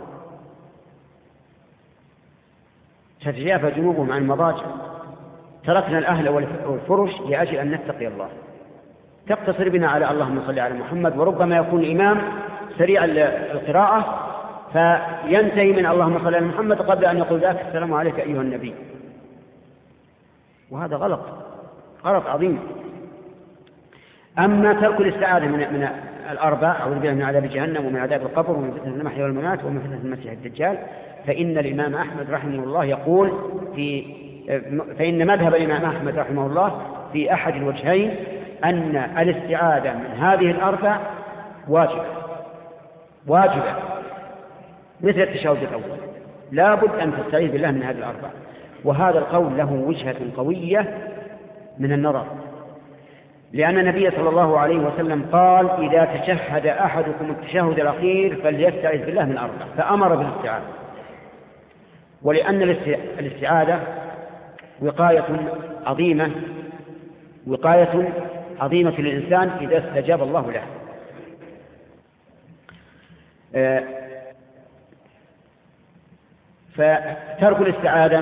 تتجافى جنوبهم عن المضاجع، تركنا الأهل والفرش لأجل أن نتقي الله. تقتصر بنا على اللهم صل على محمد، وربما يكون الإمام سريع القراءة فينتهي من اللهم صل على محمد قبل أن يقول ذاك السلام عليك أيها النبي، وهذا غلط غلط عظيم. أما ترك الاستعاذة من, من الأربع أعوذ بالله من عذاب جهنم ومن عذاب القبر ومن فتنة المحيا والممات ومن فتنة المسيح الدجال، فإن الإمام أحمد رحمه الله يقول في فإن مذهب الإمام أحمد رحمه الله في أحد الوجهين أن الاستعاذة من هذه الأربع واجبة واجبة مثل التشهد الأول، لا بد أن تستعيذ بالله من هذه الأربع. وهذا القول له وجهة قوية من النظر، لأن النبي صلى الله عليه وسلم قال إذا تشهد أحدكم التشهد الأخير فليستعذ بالله من أربع، فأمر بالاستعاذة. ولأن الاستعاذة وقاية عظيمة، وقاية عظيمة للإنسان إذا استجاب الله له. فترك الاستعاذة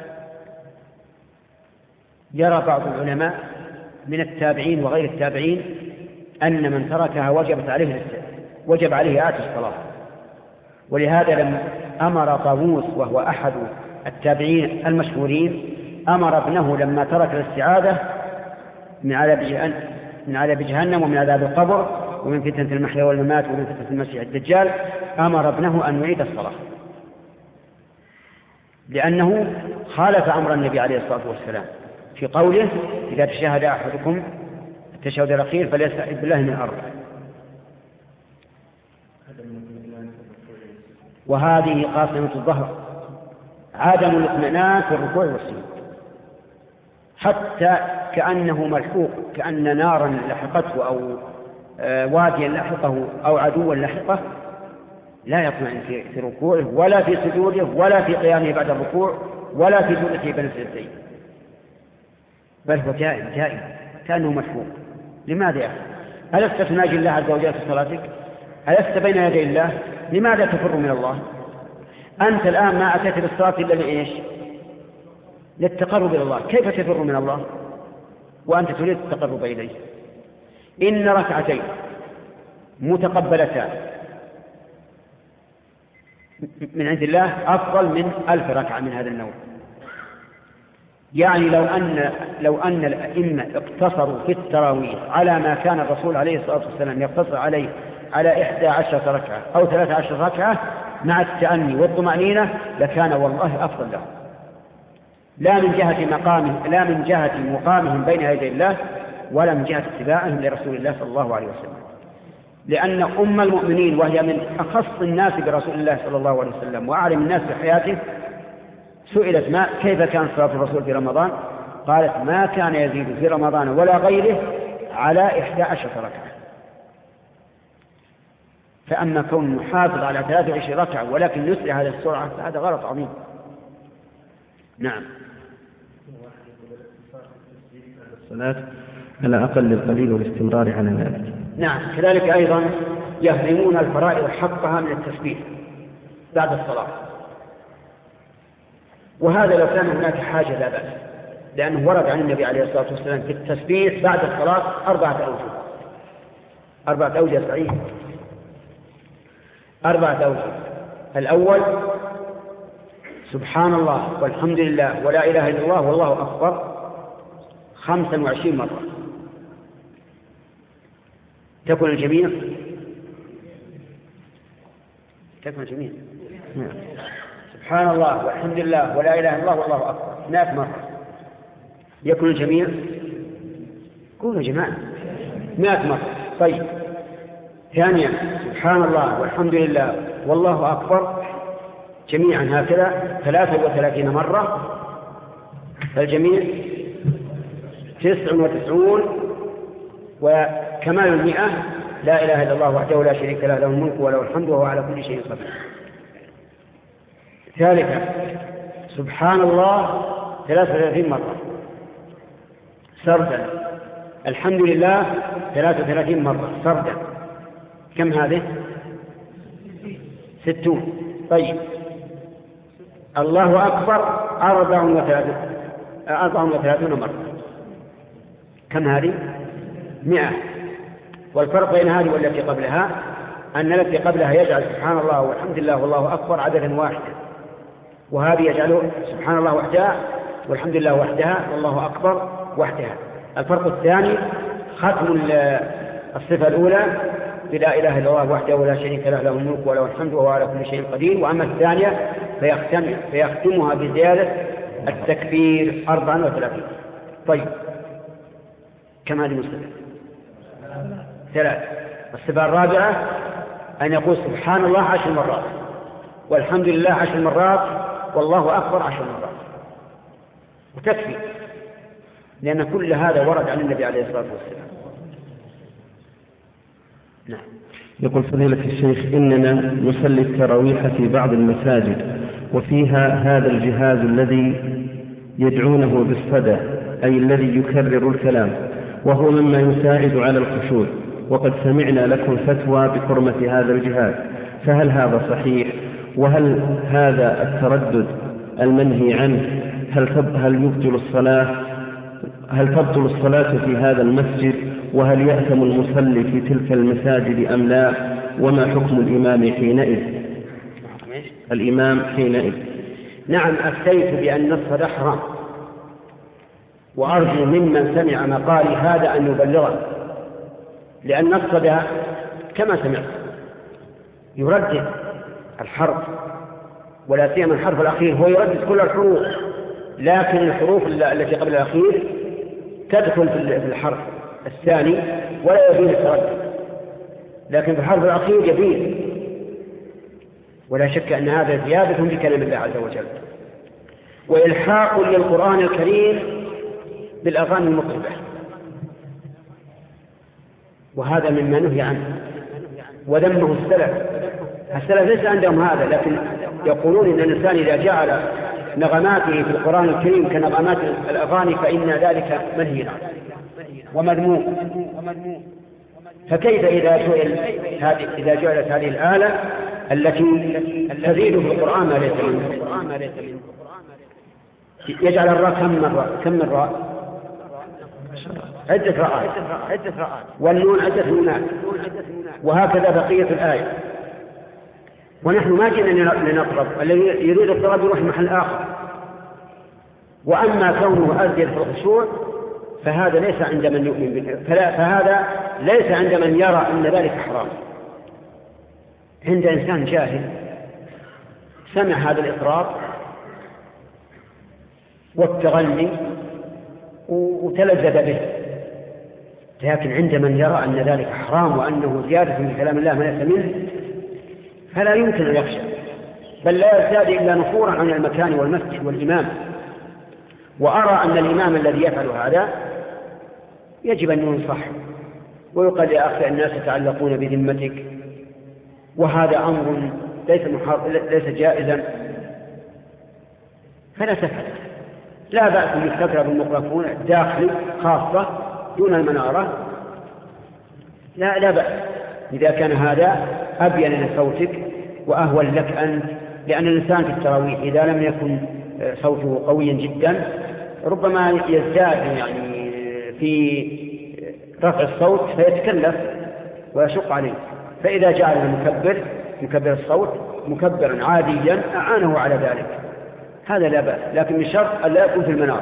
يرى بعض العلماء من التابعين وغير التابعين أن من تركها وجبت عليه وجب عليه إعادة الصلاة. ولهذا لما أمر طاووس وهو أحد التابعين المشهورين أمر ابنه لما ترك الاستعاذة من عذاب من عذاب جهنم ومن عذاب القبر ومن فتنة المحيا والممات ومن فتنة المسيح الدجال، أمر ابنه أن يعيد الصلاة، لأنه خالف أمر النبي عليه الصلاة والسلام في قوله: إذا تشهد أحدكم التشهد الأخير فليستعذ بالله من الأرض. وهذه قاصمة الظهر، عدم الاطمئنان في الركوع والسجود، حتى كأنه ملحوق، كأن نارا لحقته أو واديا لحقه أو عدوا لحقه، لا يطمئن في ركوعه ولا في سجوده ولا في قيامه بعد الركوع ولا في جلوسه بين السجدتين، بل هو تائب تائب كأنه مشفوق. لماذا يا أخي؟ ألست تناجي الله عز وجل في صلاتك؟ ألست بين يدي الله؟ لماذا تفر من الله؟ أنت الآن ما أتيت بالصلاة إلا لإيش؟ للتقرب إلى الله. كيف تفر من الله وأنت تريد التقرب إليه؟ إن ركعتين متقبلتان من عند الله أفضل من ألف ركعة من هذا النوع. يعني لو أن لو أن الأئمة اقتصروا في التراويح على ما كان الرسول عليه الصلاة والسلام يقتصر عليه على إحدى عشرة ركعة أو ثلاثة عشر ركعة مع التأني والطمأنينة لكان والله أفضل له، لا من جهة مقامه لا من جهة مقامهم بين يدي الله ولا من جهة اتباعهم لرسول الله صلى الله عليه وسلم. لأن أم المؤمنين وهي من أخص الناس برسول الله صلى الله عليه وسلم وأعلم الناس بحياته سئلت ما كيف كان صلاة الرسول في رمضان؟ قالت: ما كان يزيد في رمضان ولا غيره على إحدى عشرة ركعة. فأما كون محافظ على ثلاثة وعشرين ركعة ولكن يسرع هذه السرعة فهذا غلط عظيم. نعم. الصلاة على أقل القليل والاستمرار على ذلك. نعم، كذلك أيضا يهضمون الفرائض حقها من التسبيح بعد الصلاة، وهذا لو كان هناك حاجة لا بأس، لأنه ورد عن النبي عليه الصلاة والسلام في التسبيح بعد الصلاة أربعة أوجه أربعة أوجه صحيح أربعة أوجه. الأول: سبحان الله والحمد لله ولا إله إلا الله والله أكبر خمسا وعشرين مرة. تكون الجميع تكون الجميع سبحان الله والحمد لله ولا إله إلا الله والله أكبر مئة مرة. يكون الجميع قولوا جماعة مئة مرة. طيب، ثانيا: سبحان الله والحمد لله والله أكبر جميعا هكذا ثلاثة وثلاثين مرة، فالجميع تسع وتسعون، وكمال المئة لا إله إلا الله وحده لا شريك له له الملك وله الحمد وهو على كل شيء قدير. ثالثا: سبحان الله ثلاثة وثلاثين مرة سردا، الحمد لله ثلاثة وثلاثين مرة سردا. كم هذه؟ ستون. طيب، الله أكبر أربع وثلاثون أربع وثلاثون مرة. كم هذه؟ مئة. والفرق بين هذه والتي قبلها أن التي قبلها يجعل سبحان الله والحمد لله والله أكبر عددا واحدا، وهذه يجعله سبحان الله وحدها والحمد لله وحدها والله أكبر وحدها. الفرق الثاني ختم الصفة الأولى بلا إله إلا الله وحده ولا شريك له له الملك وله الحمد وهو على كل شيء قدير. وأما الثانية فيختم فيختمها بزيادة التكبير أربعا وثلاثين. طيب، كم هذه الصفة؟ ثلاث. الصفة الرابعة أن يقول سبحان الله عشر مرات والحمد لله عشر مرات والله أكبر عشر مرات، وتكفي، لأن كل هذا ورد عن النبي عليه الصلاة والسلام. نعم. يقول فضيلة الشيخ: إننا نصلي التراويح في بعض المساجد وفيها هذا الجهاز الذي يدعونه بالصدى أي الذي يكرر الكلام، وهو مما يساعد على الخشوع. وقد سمعنا لكم فتوى بحرمة هذا الجهاد، فهل هذا صحيح؟ وهل هذا التردد المنهي عنه هل هل يبطل الصلاة هل تبطل الصلاة في هذا المسجد؟ وهل يأثم المصلي في تلك المساجد أم لا؟ وما حكم الإمام حينئذ؟ الإمام حينئذ نعم، أفتيت بأن الصلاة حرام، وأرجو ممن سمع مقالي هذا أن يبلغه، لأن الصلاة كما سمعت يردد الحرف، ولا سيما الحرف الأخير هو يردد كل الحروف، لكن الحروف التي قبل الأخير تدخل في الحرف الثاني ولا يبين التردد، لكن في الحرف الأخير يبين، ولا شك أن هذا زيادة في كلام الله عز وجل وإلحاق للقرآن الكريم بالأغاني المطربة، وهذا مما نهي عنه وذمه السلف. السلف ليس عندهم هذا، لكن يقولون إن الإنسان إذا جعل نغماته في القرآن الكريم كنغمات الأغاني فإن ذلك منهي عنه ومذموم. فكيف إذا جعل هذه إذا جعلت هذه الآلة التي تزيد في القرآن ما ليس منه؟ يجعل الراء كم مرة كم من راء؟ عدة راءات، والنون عدة نونات، وهكذا بقية الآية. ونحن ما جئنا لنطرب، الذي يريد الطرب يروح محل آخر. وأما كونه أزيد في الخشوع فهذا ليس عند من يؤمن به، فهذا ليس عند من يرى أن ذلك حرام. عند إنسان جاهل سمع هذا الإطراب والتغني وتلذذ به، لكن عند من يرى أن ذلك حرام وأنه زيادة من كلام الله ما ليس منه فلا يمكن أن يخشى، بل لا يزداد إلا نفورا عن المكان والمسجد والإمام. وأرى أن الإمام الذي يفعل هذا يجب أن ينصح ويقال يا أخي الناس يتعلقون بذمتك، وهذا أمر ليس ليس جائزا فلا تفعل. لا بأس أن يستقر بالميكروفون الداخلي خاصة دون المنارة، لا لا بأس إذا كان هذا أبين لصوتك وأهول لك أنت، لأن الإنسان في التراويح إذا لم يكن صوته قويا جدا ربما يزداد يعني في رفع الصوت فيتكلف ويشق عليه، فإذا جعل المكبر مكبر الصوت مكبرا عاديا أعانه على ذلك، هذا لا بأس، لكن من شرط أن لا يكون في المنار.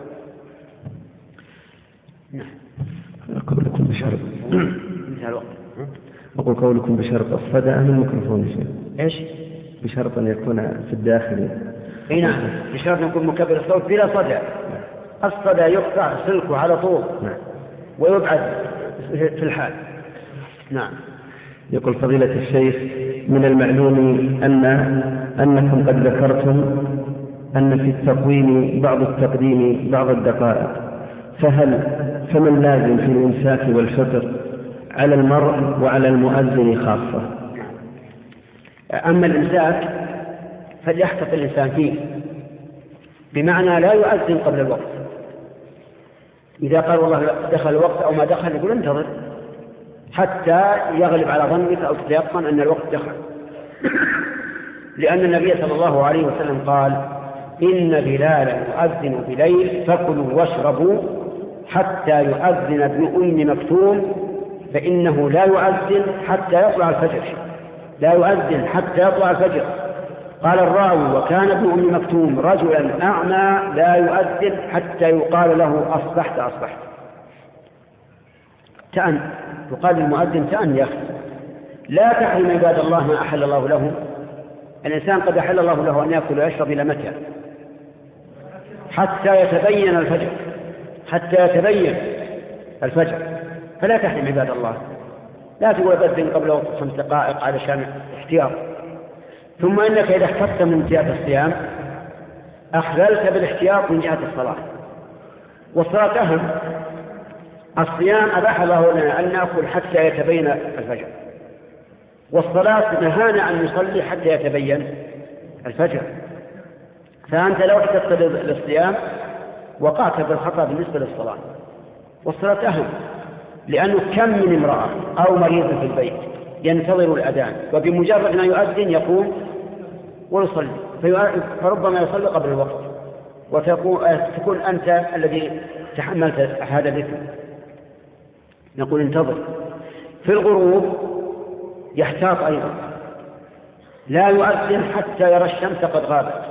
نعم. أقول لكم بشرط انتهى الوقت. أقول قولكم بشرط الصدى أم الميكروفون شيء؟ إيش؟ بشرط أن يكون في الداخل. اي نعم، بشرط أن يكون مكبر الصوت بلا صدى. الصدى يقطع سلكه على طول نعم. ويبعد في الحال. نعم. يقول فضيلة الشيخ من المعلوم أن أنكم قد ذكرتم أن في التقويم بعض التقديم بعض الدقائق، فهل فمن لازم في الإمساك والفطر على المرء وعلى المؤذن خاصة؟ أما الإمساك فليحتفظ الإنسان فيه، بمعنى لا يؤذن قبل الوقت. إذا قال والله دخل الوقت أو ما دخل يقول انتظر حتى يغلب على ظنك أو تتيقن أن الوقت دخل، لأن النبي صلى الله عليه وسلم قال إن بلالا يؤذن بليل فكلوا واشربوا حتى يؤذن ابن أم مكتوم فإنه لا يؤذن حتى يطلع الفجر، لا يؤذن حتى يطلع الفجر. قال الراوي وكان ابن أم مكتوم رجلا أعمى لا يؤذن حتى يقال له أصبحت أصبحت. تأن يقال للمؤذن تأن يا أخي، لا تحرم عباد الله ما أحل الله له. الإنسان قد أحل الله له أن يأكل ويشرب إلى متى؟ حتى يتبين الفجر، حتى يتبين الفجر، فلا تحرم عباد الله. لا تقول أذن قبل وقت خمس دقائق علشان احتياط. ثم إنك إذا احتفت من جهة الصيام أخللت بالاحتياط من جهة الصلاة، والصلاة أهم. الصيام أباح الله لنا أن نأكل حتى يتبين الفجر، والصلاة نهانا أن نصلي حتى يتبين الفجر. فأنت لو احتفت للصيام وقعت بالخطأ بالنسبة للصلاة، والصلاة أهم، لأنه كم من امرأة أو مريض في البيت ينتظر الأذان وبمجرد ما يؤذن يقوم ويصلي، فربما يصلي قبل الوقت، وتكون أنت الذي تحملت هذا الإثم. نقول انتظر. في الغروب يحتاط أيضا، لا يؤذن حتى يرى الشمس قد غابت،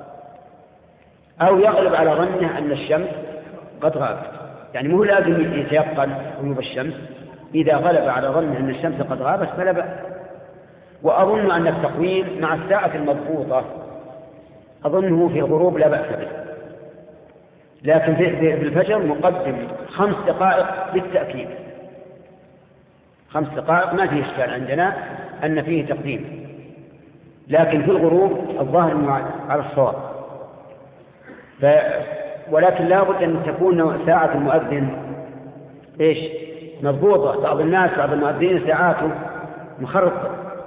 أو يغلب على ظنه أن الشمس قد غابت، يعني مو لازم يتيقن غروب الشمس، إذا غلب على ظنه أن الشمس قد غابت فلا بأس. وأظن أن التقويم مع الساعة المضبوطة أظنه في الغروب لا بأس به، لكن في الفجر مقدم خمس دقائق بالتأكيد، خمس دقائق ما فيه إشكال عندنا أن فيه تقديم، لكن في الغروب الظاهر على الصواب. ف... ولكن لا بد أن تكون ساعة المؤذن إيش مضبوطة. بعض الناس بعض المؤذنين ساعاته مخرطة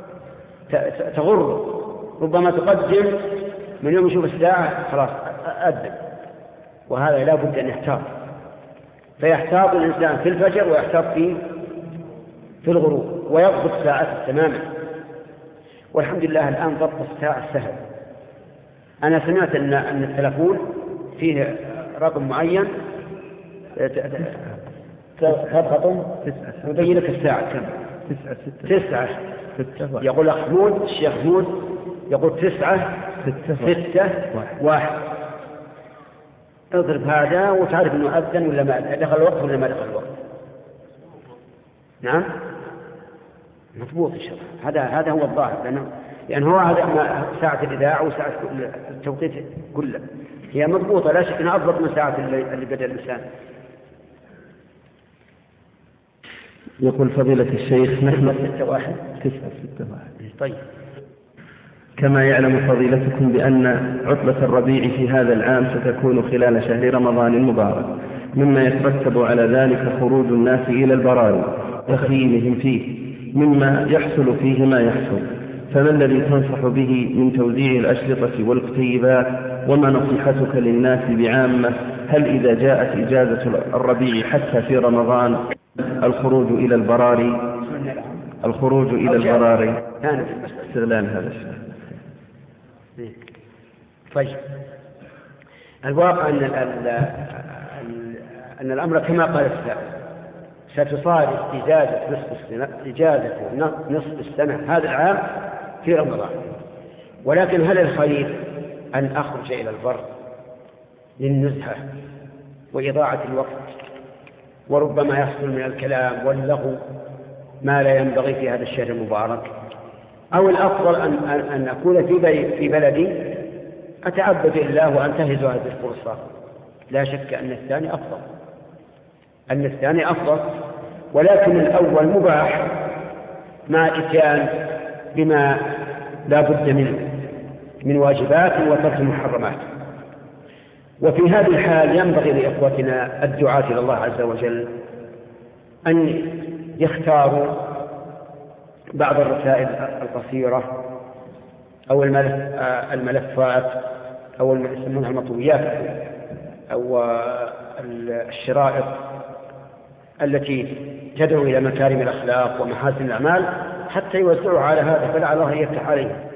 تغر، ربما تقدم من يوم يشوف الساعة خلاص أذن، وهذا لا بد أن يحتاط. فيحتاط الإنسان في الفجر ويحتاط في في الغروب ويضبط ساعته تماما. والحمد لله الآن ضبط الساعة سهل. أنا سمعت أن أن التلفون فيه رقم معين تضغطه يبين لك الساعة كم. تسعة تسعة يقول أخ حمود الشيخ حمود يقول تسعة ستة واحد. اضرب هذا وتعرف أنه أذن ولا ما دخل الوقت ولا ما دخل الوقت. نعم مضبوط إن شاء الله. هذا هذا هو الظاهر، لأنه يعني هو هذا ساعة الإذاعة وساعة التوقيت كله هي مضبوطة، لا شك أنها أضبط من ساعة اللي بدأ الإنسان. يقول فضيلة الشيخ نحن ستة واحد تسعة ستة واحد. طيب. كما يعلم فضيلتكم بأن عطلة الربيع في هذا العام ستكون خلال شهر رمضان المبارك، مما يترتب على ذلك خروج الناس إلى البراري تخييمهم فيه، مما يحصل فيه ما يحصل، فما الذي تنصح به من توزيع الأشرطة والكتيبات؟ وما نصيحتك للناس بعامة؟ هل إذا جاءت إجازة الربيع حتى في رمضان الخروج إلى البراري الخروج إلى البراري استغلال هذا الشيء؟ طيب، الواقع أن, أن الأمر كما قال السائل ستصادف إجازة نصف السنة إجازة نصف السنة هذا العام في رمضان، ولكن هل الخير أن أخرج إلى البر للنزهة وإضاعة الوقت، وربما يحصل من الكلام واللغو ما لا ينبغي في هذا الشهر المبارك، أو الأفضل أن, أن أكون في, في بلدي أتعبد الله وأنتهز هذه الفرصة؟ لا شك أن الثاني أفضل أن الثاني أفضل ولكن الأول مباح مع إتيان بما لا بد منه من واجبات وترك محرمات. وفي هذه الحال ينبغي لإخوتنا الدعاة إلى الله عز وجل أن يختاروا بعض الرسائل القصيرة أو الملفات أو يسمونها المطويات أو الشرائط التي تدعو إلى مكارم الأخلاق ومحاسن الأعمال حتى يوزعوا على هذا، فلعل الله يفتح عليه.